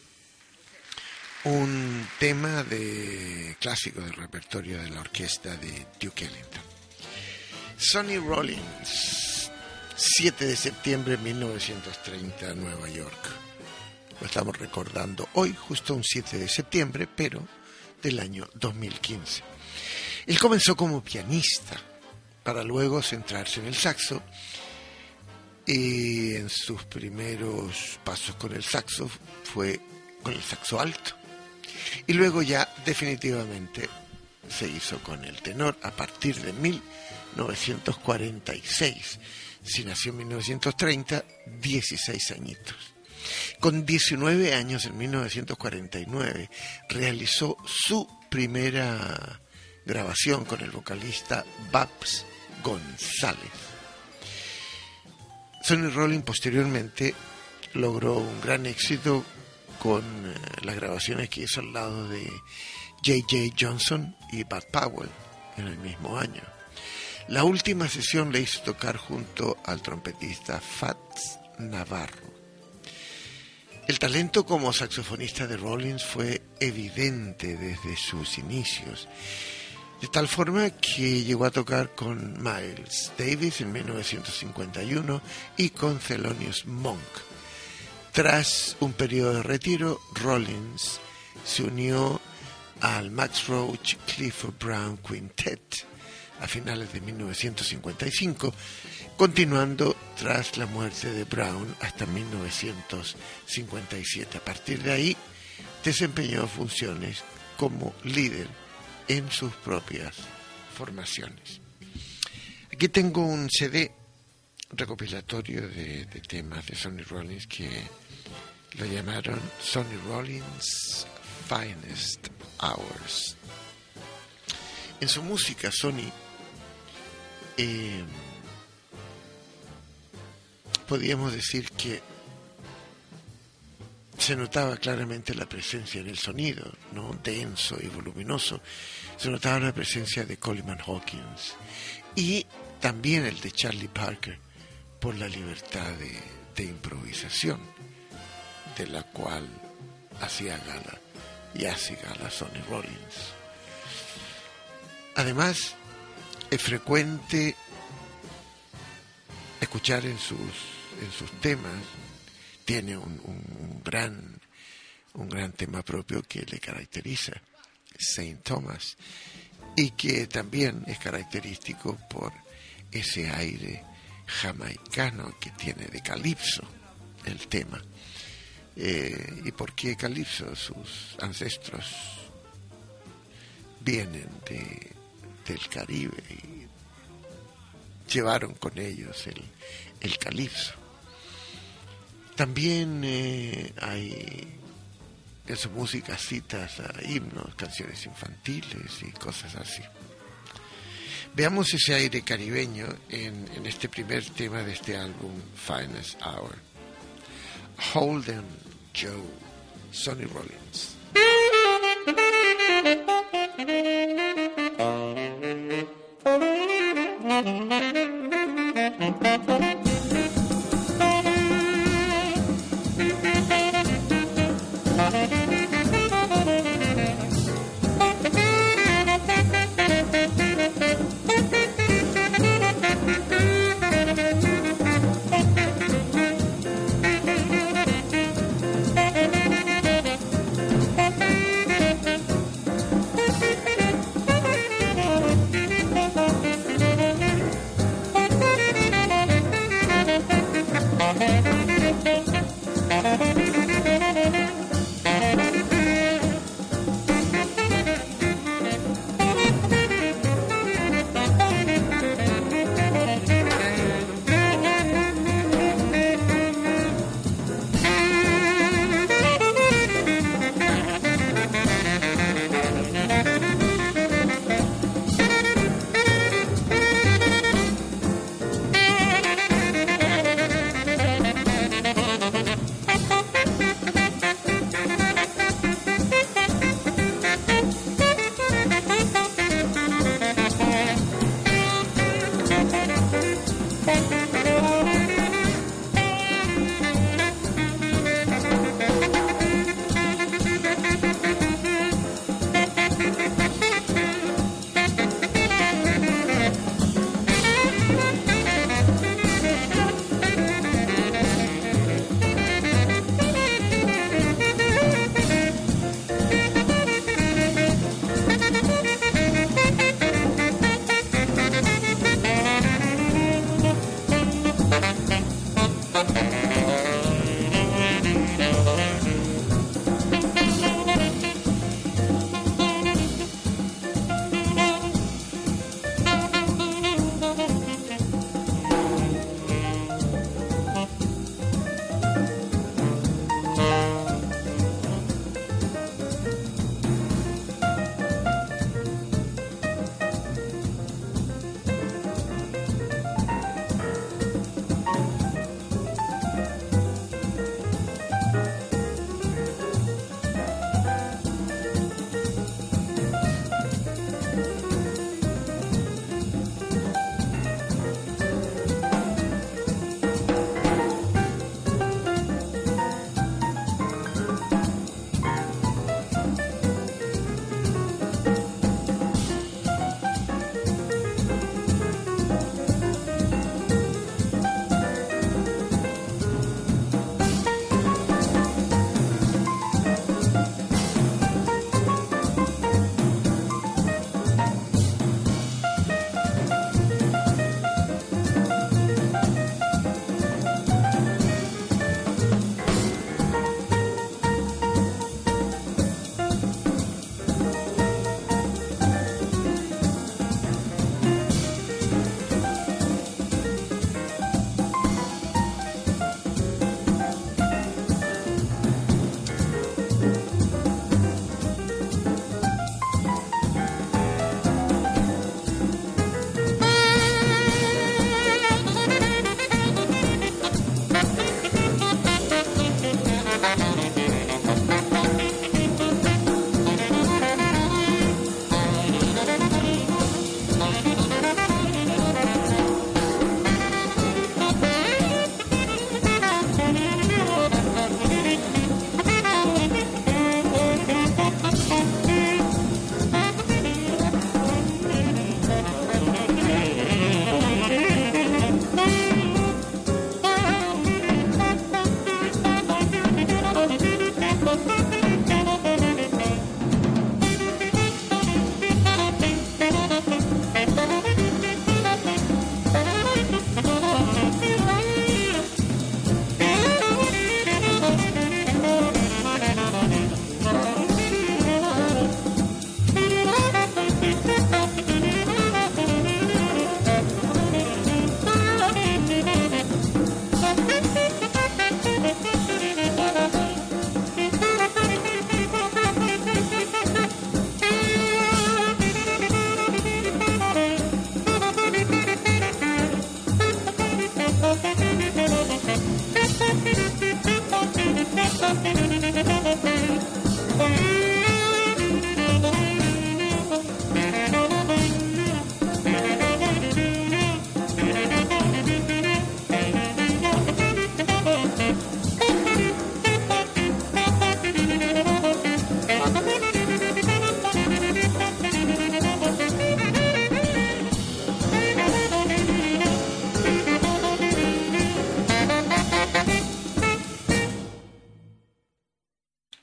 un tema de clásico del repertorio de la orquesta de Duke Ellington. Sonny Rollins, siete de septiembre de mil novecientos treinta, Nueva York. Lo estamos recordando hoy, justo un siete de septiembre, pero del año dos mil quince. Él comenzó como pianista, para luego centrarse en el saxo, y en sus primeros pasos con el saxo fue con el saxo alto, y luego ya definitivamente se hizo con el tenor a partir de mil novecientos cuarenta y seis. Si nació en mil novecientos treinta, dieciséis añitos. Con diecinueve años, en mil novecientos cuarenta y nueve, realizó su primera grabación con el vocalista Babs González. Sonny Rollins posteriormente logró un gran éxito con eh, las grabaciones que hizo al lado de J J Johnson y Bud Powell en el mismo año. La última sesión le hizo tocar junto al trompetista Fats Navarro. El talento como saxofonista de Rollins fue evidente desde sus inicios, de tal forma que llegó a tocar con Miles Davis en mil novecientos cincuenta y uno y con Thelonious Monk. Tras un periodo de retiro, Rollins se unió al Max Roach Clifford Brown Quintet a finales de mil novecientos cincuenta y cinco, continuando tras la muerte de Brown hasta mil novecientos cincuenta y siete. A partir de ahí, desempeñó funciones como líder en sus propias formaciones. Aquí tengo un C D recopilatorio de, de temas de Sonny Rollins que lo llamaron Sonny Rollins Finest Hours. En su música, Sonny eh, podríamos decir que se notaba claramente la presencia en el sonido, ¿no?, denso y voluminoso. Se notaba la presencia de Coleman Hawkins y también el de Charlie Parker por la libertad de, de improvisación de la cual hacía gala y hace gala Sonny Rollins. Además, es frecuente escuchar en sus en sus temas, tiene un, un gran un gran tema propio que le caracteriza, Saint Thomas, y que también es característico por ese aire jamaicano que tiene de calipso el tema. Eh, ¿Y por qué calipso? Sus ancestros vienen de, del Caribe y llevaron con ellos el, el calipso. También eh, hay en su música citas a himnos, canciones infantiles y cosas así. Veamos ese aire caribeño en, en este primer tema de este álbum, Finest Hour. Hold 'em, Joe, Sonny Rollins.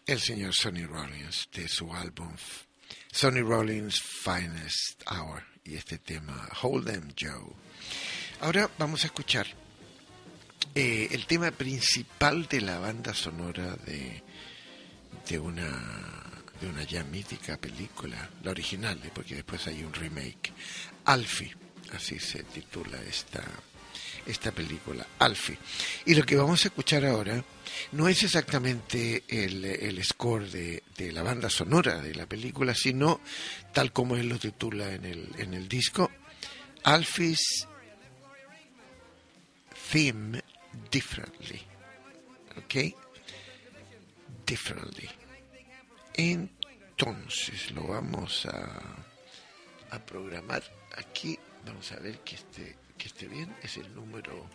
el señor Sonny Rollins de su álbum Sonny Rollins' Finest Hour y este tema Hold 'Em Joe. Ahora vamos a escuchar eh, el tema principal de la banda sonora de, de una de una ya mítica película, la original, porque después hay un remake, Alfie, así se titula esta esta película, Alfie. Y lo que vamos a escuchar ahora no es exactamente el, el score de, de la banda sonora de la película, sino tal como él lo titula en el, en el disco, Alfie's Theme Differently. ¿Ok? Differently. Entonces lo vamos a, a programar aquí. Vamos a ver que esté, que esté bien. Es el número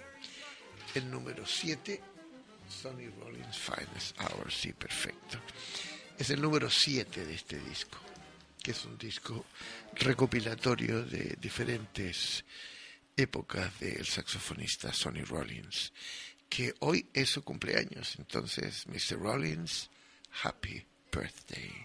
el número siete, Sonny Rollins' Finest Hour. Sí, perfecto. Es el número siete de este disco, que es un disco recopilatorio de diferentes épocas del saxofonista Sonny Rollins, que hoy es su cumpleaños. Entonces, mister Rollins, happy birthday.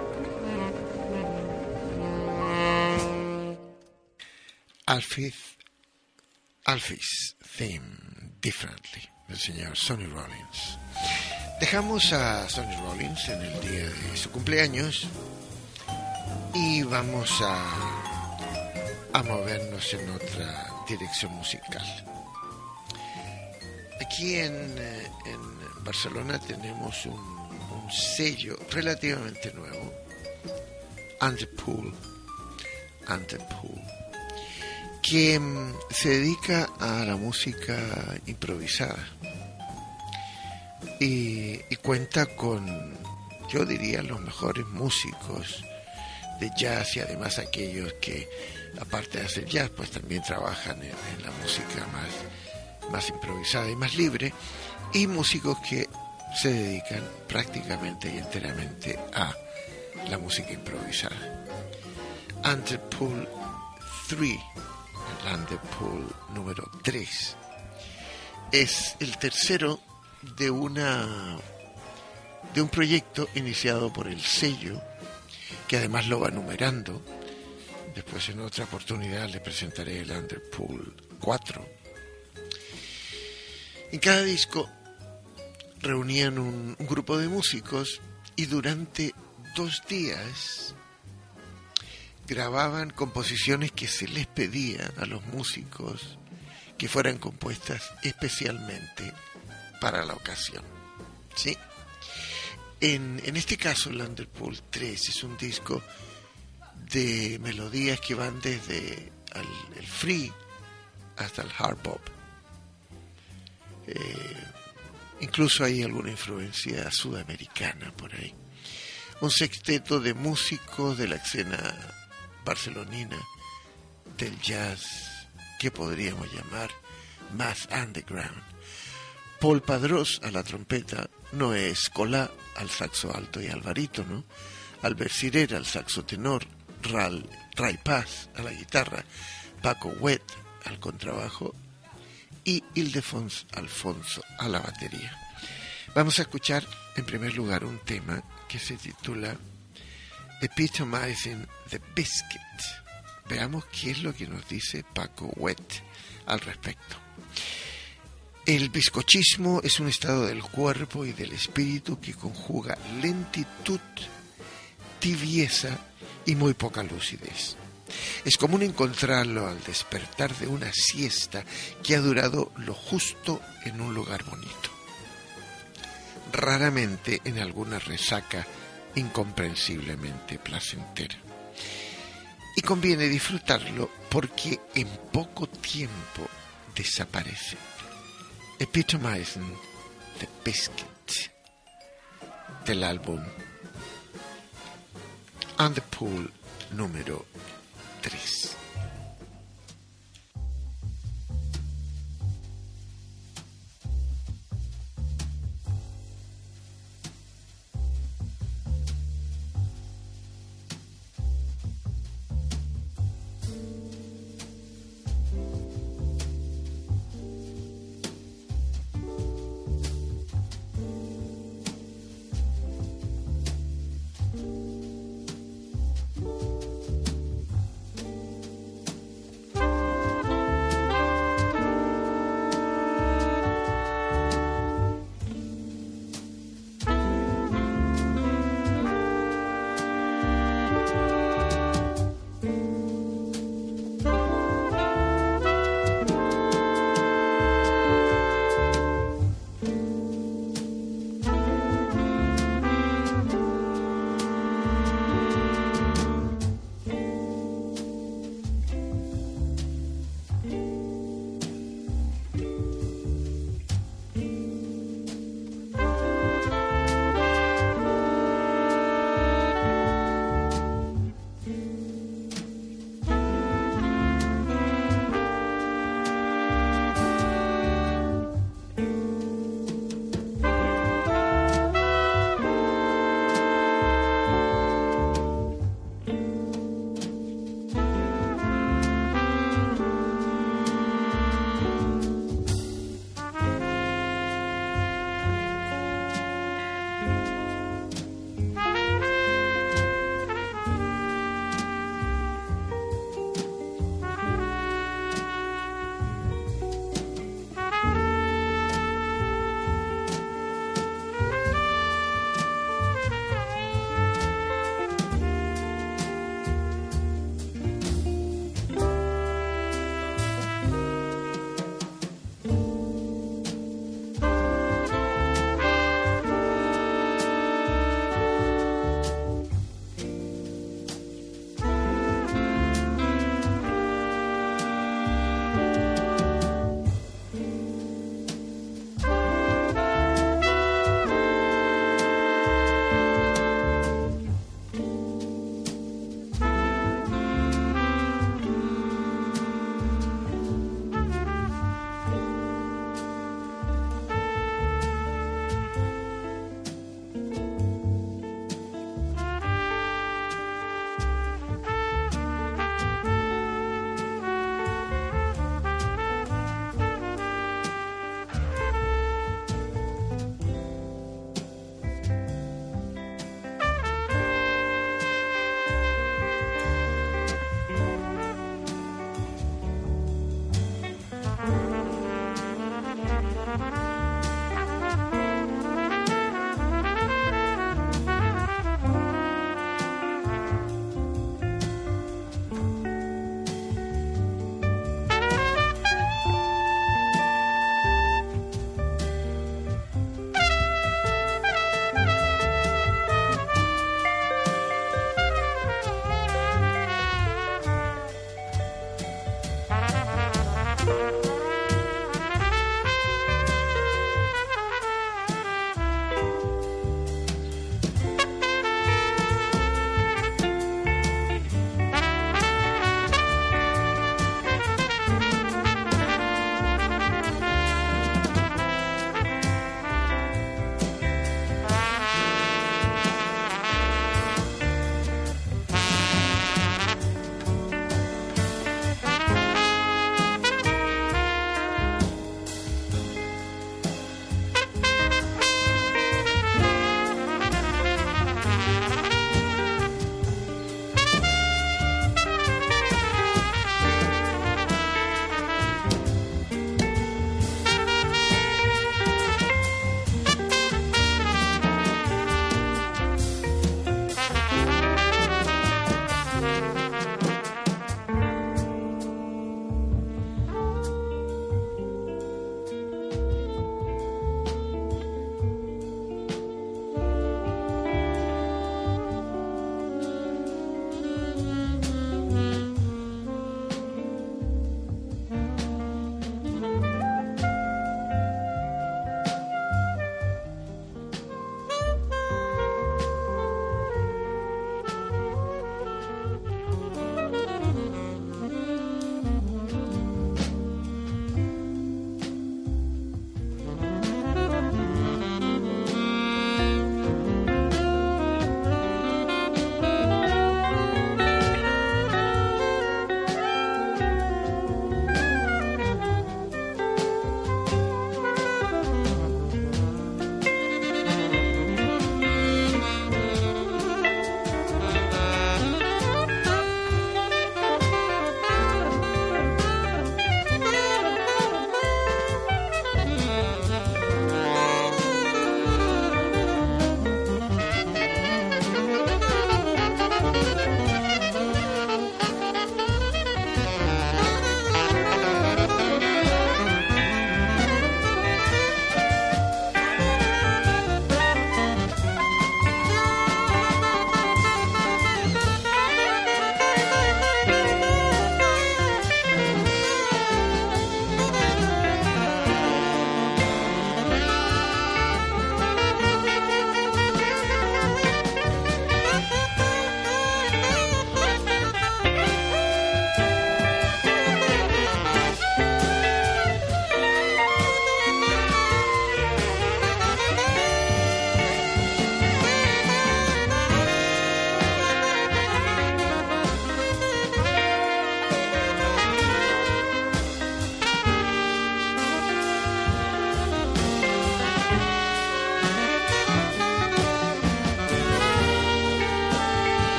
Alfie's Alfie's Theme Differently, del señor Sonny Rollins. Dejamos a Sonny Rollins en el día de su cumpleaños y vamos a, a movernos en otra dirección musical. Aquí en, en Barcelona tenemos un, un sello relativamente nuevo, Underpool, Underpool, que um, se dedica a la música improvisada y, y cuenta con, yo diría, los mejores músicos de jazz y además aquellos que, aparte de hacer jazz, pues también trabajan en, en la música más, más improvisada y más libre, y músicos que se dedican prácticamente y enteramente a la música improvisada. Underpool tres, el Underpool número tres, es el tercero de una de un proyecto iniciado por el sello, que además lo va numerando. Después en otra oportunidad le presentaré el Underpool cuatro. En cada disco reunían un, un grupo de músicos y durante dos días grababan composiciones que se les pedía a los músicos que fueran compuestas especialmente para la ocasión. ¿Sí? En, en este caso, el Underpool tres es un disco de melodías que van desde el, el free hasta el hard bop. Eh, incluso hay alguna influencia sudamericana por ahí. Un sexteto de músicos de la escena barcelonina del jazz que podríamos llamar más underground. Paul Padrós a la trompeta, Noé Escolà al saxo alto y al barítono, Albert Cirera al saxo tenor, Ral, Ray Paz a la guitarra, Paco Huet al contrabajo y Ildefons Alfonso a la batería. Vamos a escuchar en primer lugar un tema que se titula Epitomizing the Biscuit. Veamos qué es lo que nos dice Paco Huet al respecto. El bizcochismo es un estado del cuerpo y del espíritu que conjuga lentitud, tibieza y muy poca lucidez. Es común encontrarlo al despertar de una siesta que ha durado lo justo en un lugar bonito. Raramente en alguna resaca incomprensiblemente placentera. Y conviene disfrutarlo porque en poco tiempo desaparece. Epitomizing the Biscuit, del álbum Underpool número tres.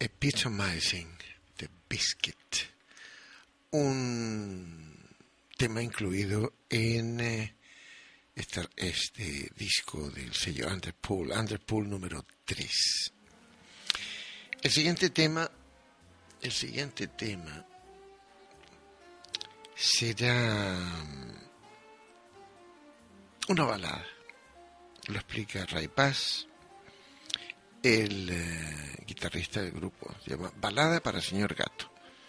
Epitomizing the Biscuit, un tema incluido en eh, esta, este disco del sello Underpool, Underpool número tres. El siguiente tema, el siguiente tema será una balada. Lo explica Ray Paz, el eh, guitarrista del grupo. Se llama Balada para Señor Gato.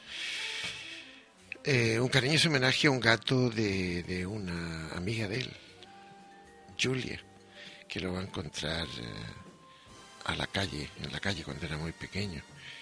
Eh, un cariñoso homenaje a un gato de, de una amiga de él, Julia, que lo va a encontrar eh, a la calle, en la calle cuando era muy pequeño.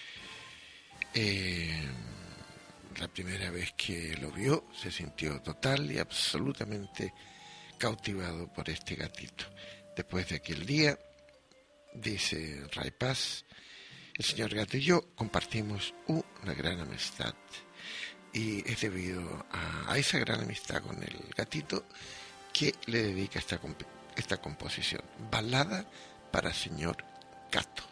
Eh, la primera vez que lo vio se sintió total y absolutamente cautivado por este gatito. Después de aquel día, dice Ray Paz, el señor gato y yo compartimos una gran amistad, y es debido a, a esa gran amistad con el gatito que le dedica esta, comp- esta composición, Balada para Señor Gato.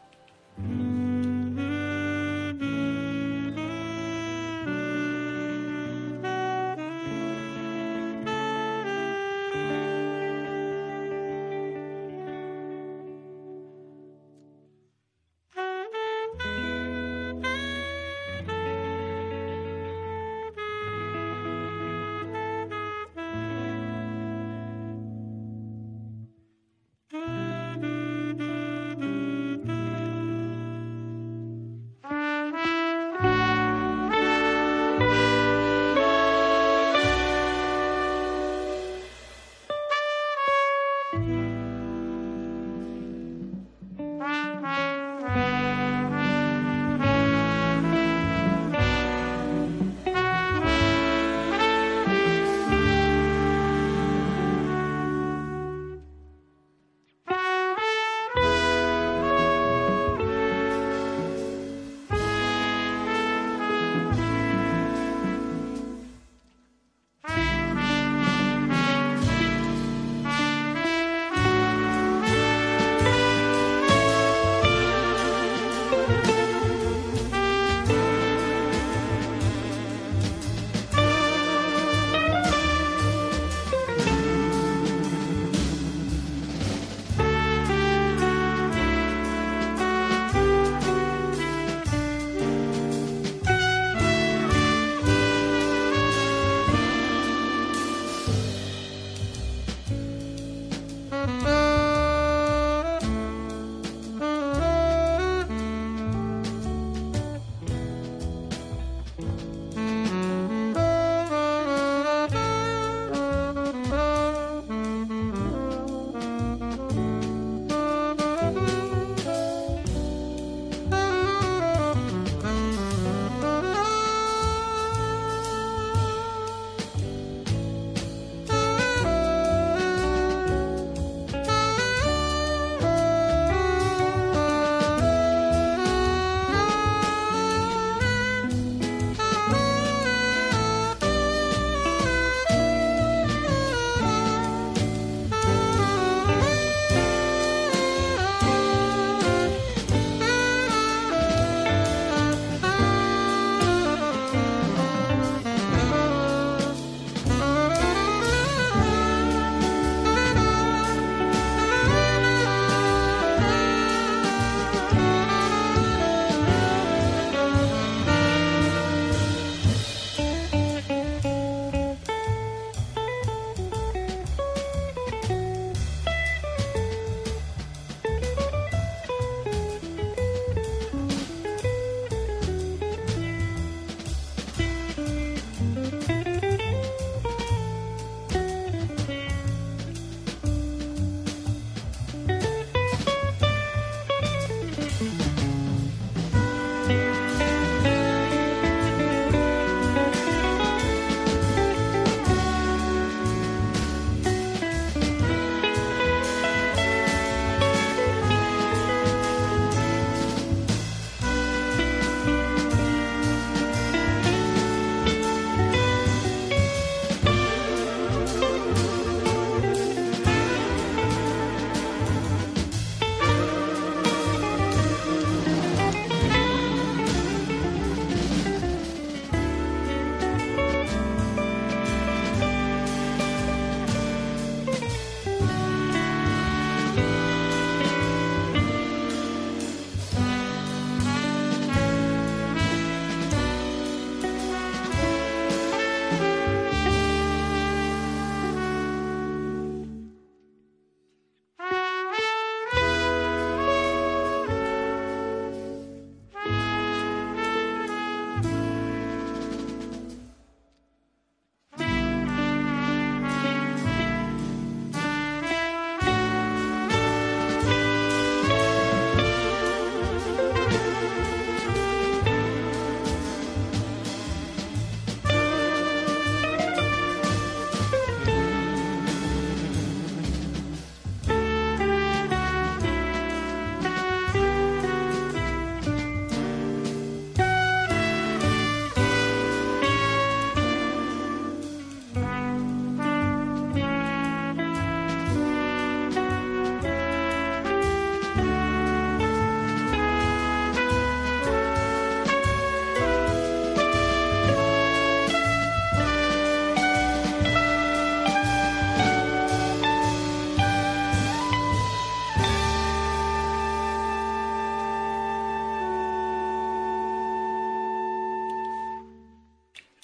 Thank you.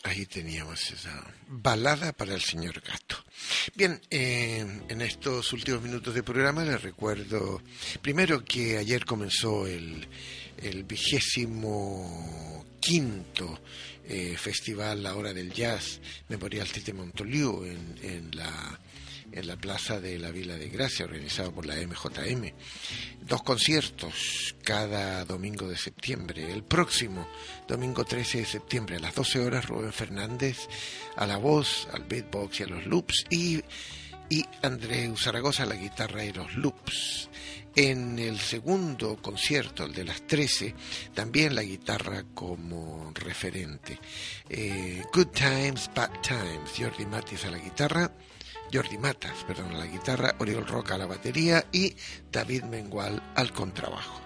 Ahí teníamos esa balada para el señor Gato. Bien, eh, en estos últimos minutos de programa les recuerdo primero que ayer comenzó el, el vigésimo quinto eh, Festival La Hora del Jazz Memorial de Montoliu en, en la en la Plaza de la Vila de Gracia, organizado por la M J M. Dos conciertos cada domingo de septiembre. El próximo domingo trece de septiembre a las doce horas, Rubén Fernández a la voz, al beatbox y a los loops, y, y Andreu Zaragoza a la guitarra y los loops. En el segundo concierto, el de las trece, también la guitarra como referente. Eh, Good Times, Bad Times, Jordi Matis a la guitarra, Jordi Matas, perdón, a la guitarra, Oriol Roca a la batería y David Mengual al contrabajo.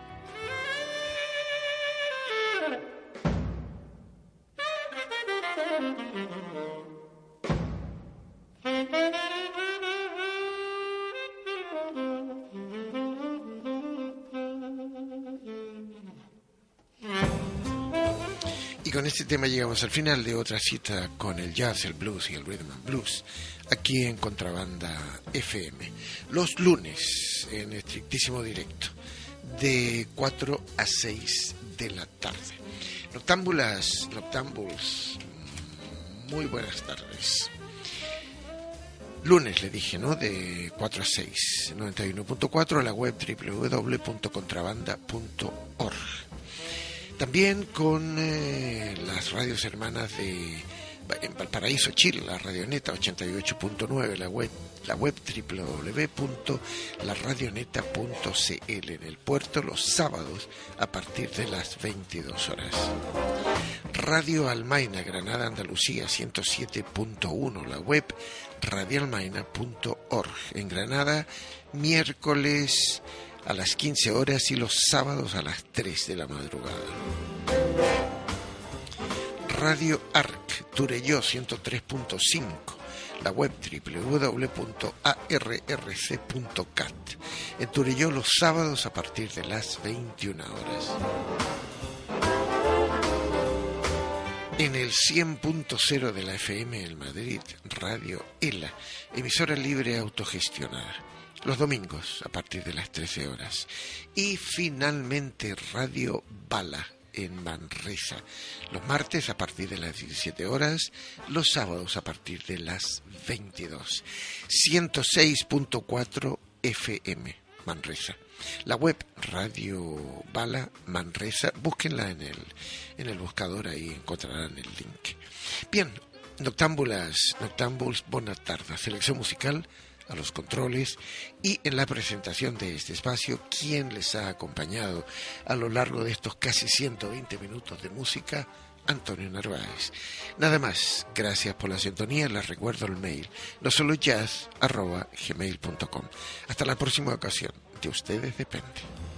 Y con este tema llegamos al final de otra cita con el jazz, el blues y el rhythm and blues aquí en Contrabanda F M. Los lunes en estrictísimo directo de cuatro a seis de la tarde. Noctámbulas, noctámbuls, muy buenas tardes. Lunes le dije, ¿no? De cuatro a seis, noventa y uno punto cuatro, la web doble u doble u doble u punto contrabanda punto org. También con eh, las radios hermanas de en Valparaíso, Chile, la Radioneta ochenta y ocho punto nueve, la web, la web doble u doble u doble u punto la radioneta punto c l en el puerto los sábados a partir de las veintidós horas. Radio Almaina, Granada, Andalucía ciento siete punto uno, la web radio almaina punto org. En Granada, miércoles a las quince horas y los sábados a las tres de la madrugada. Radio Arc, Turelló ciento tres punto cinco, la web doble u doble u doble u punto a r r c punto cat. En Turelló los sábados a partir de las veintiuna horas. En el cien punto cero de la F M en Madrid, Radio ELA, emisora libre autogestionada. Los domingos a partir de las trece horas. Y finalmente Radio Bala en Manresa, los martes a partir de las diecisiete horas, los sábados a partir de las veintidós. ciento seis punto cuatro F M Manresa. La web Radio Bala Manresa, búsquenla en el, en el buscador, ahí encontrarán el link. Bien, noctámbulas, noctámbuls, buena tarde. Selección musical a los controles y en la presentación de este espacio, quien les ha acompañado a lo largo de estos casi ciento veinte minutos de música, Antonio Narváez. Nada más, gracias por la sintonía, les recuerdo el mail, no solo jazz arroba gmail punto com. Hasta la próxima ocasión, de ustedes depende.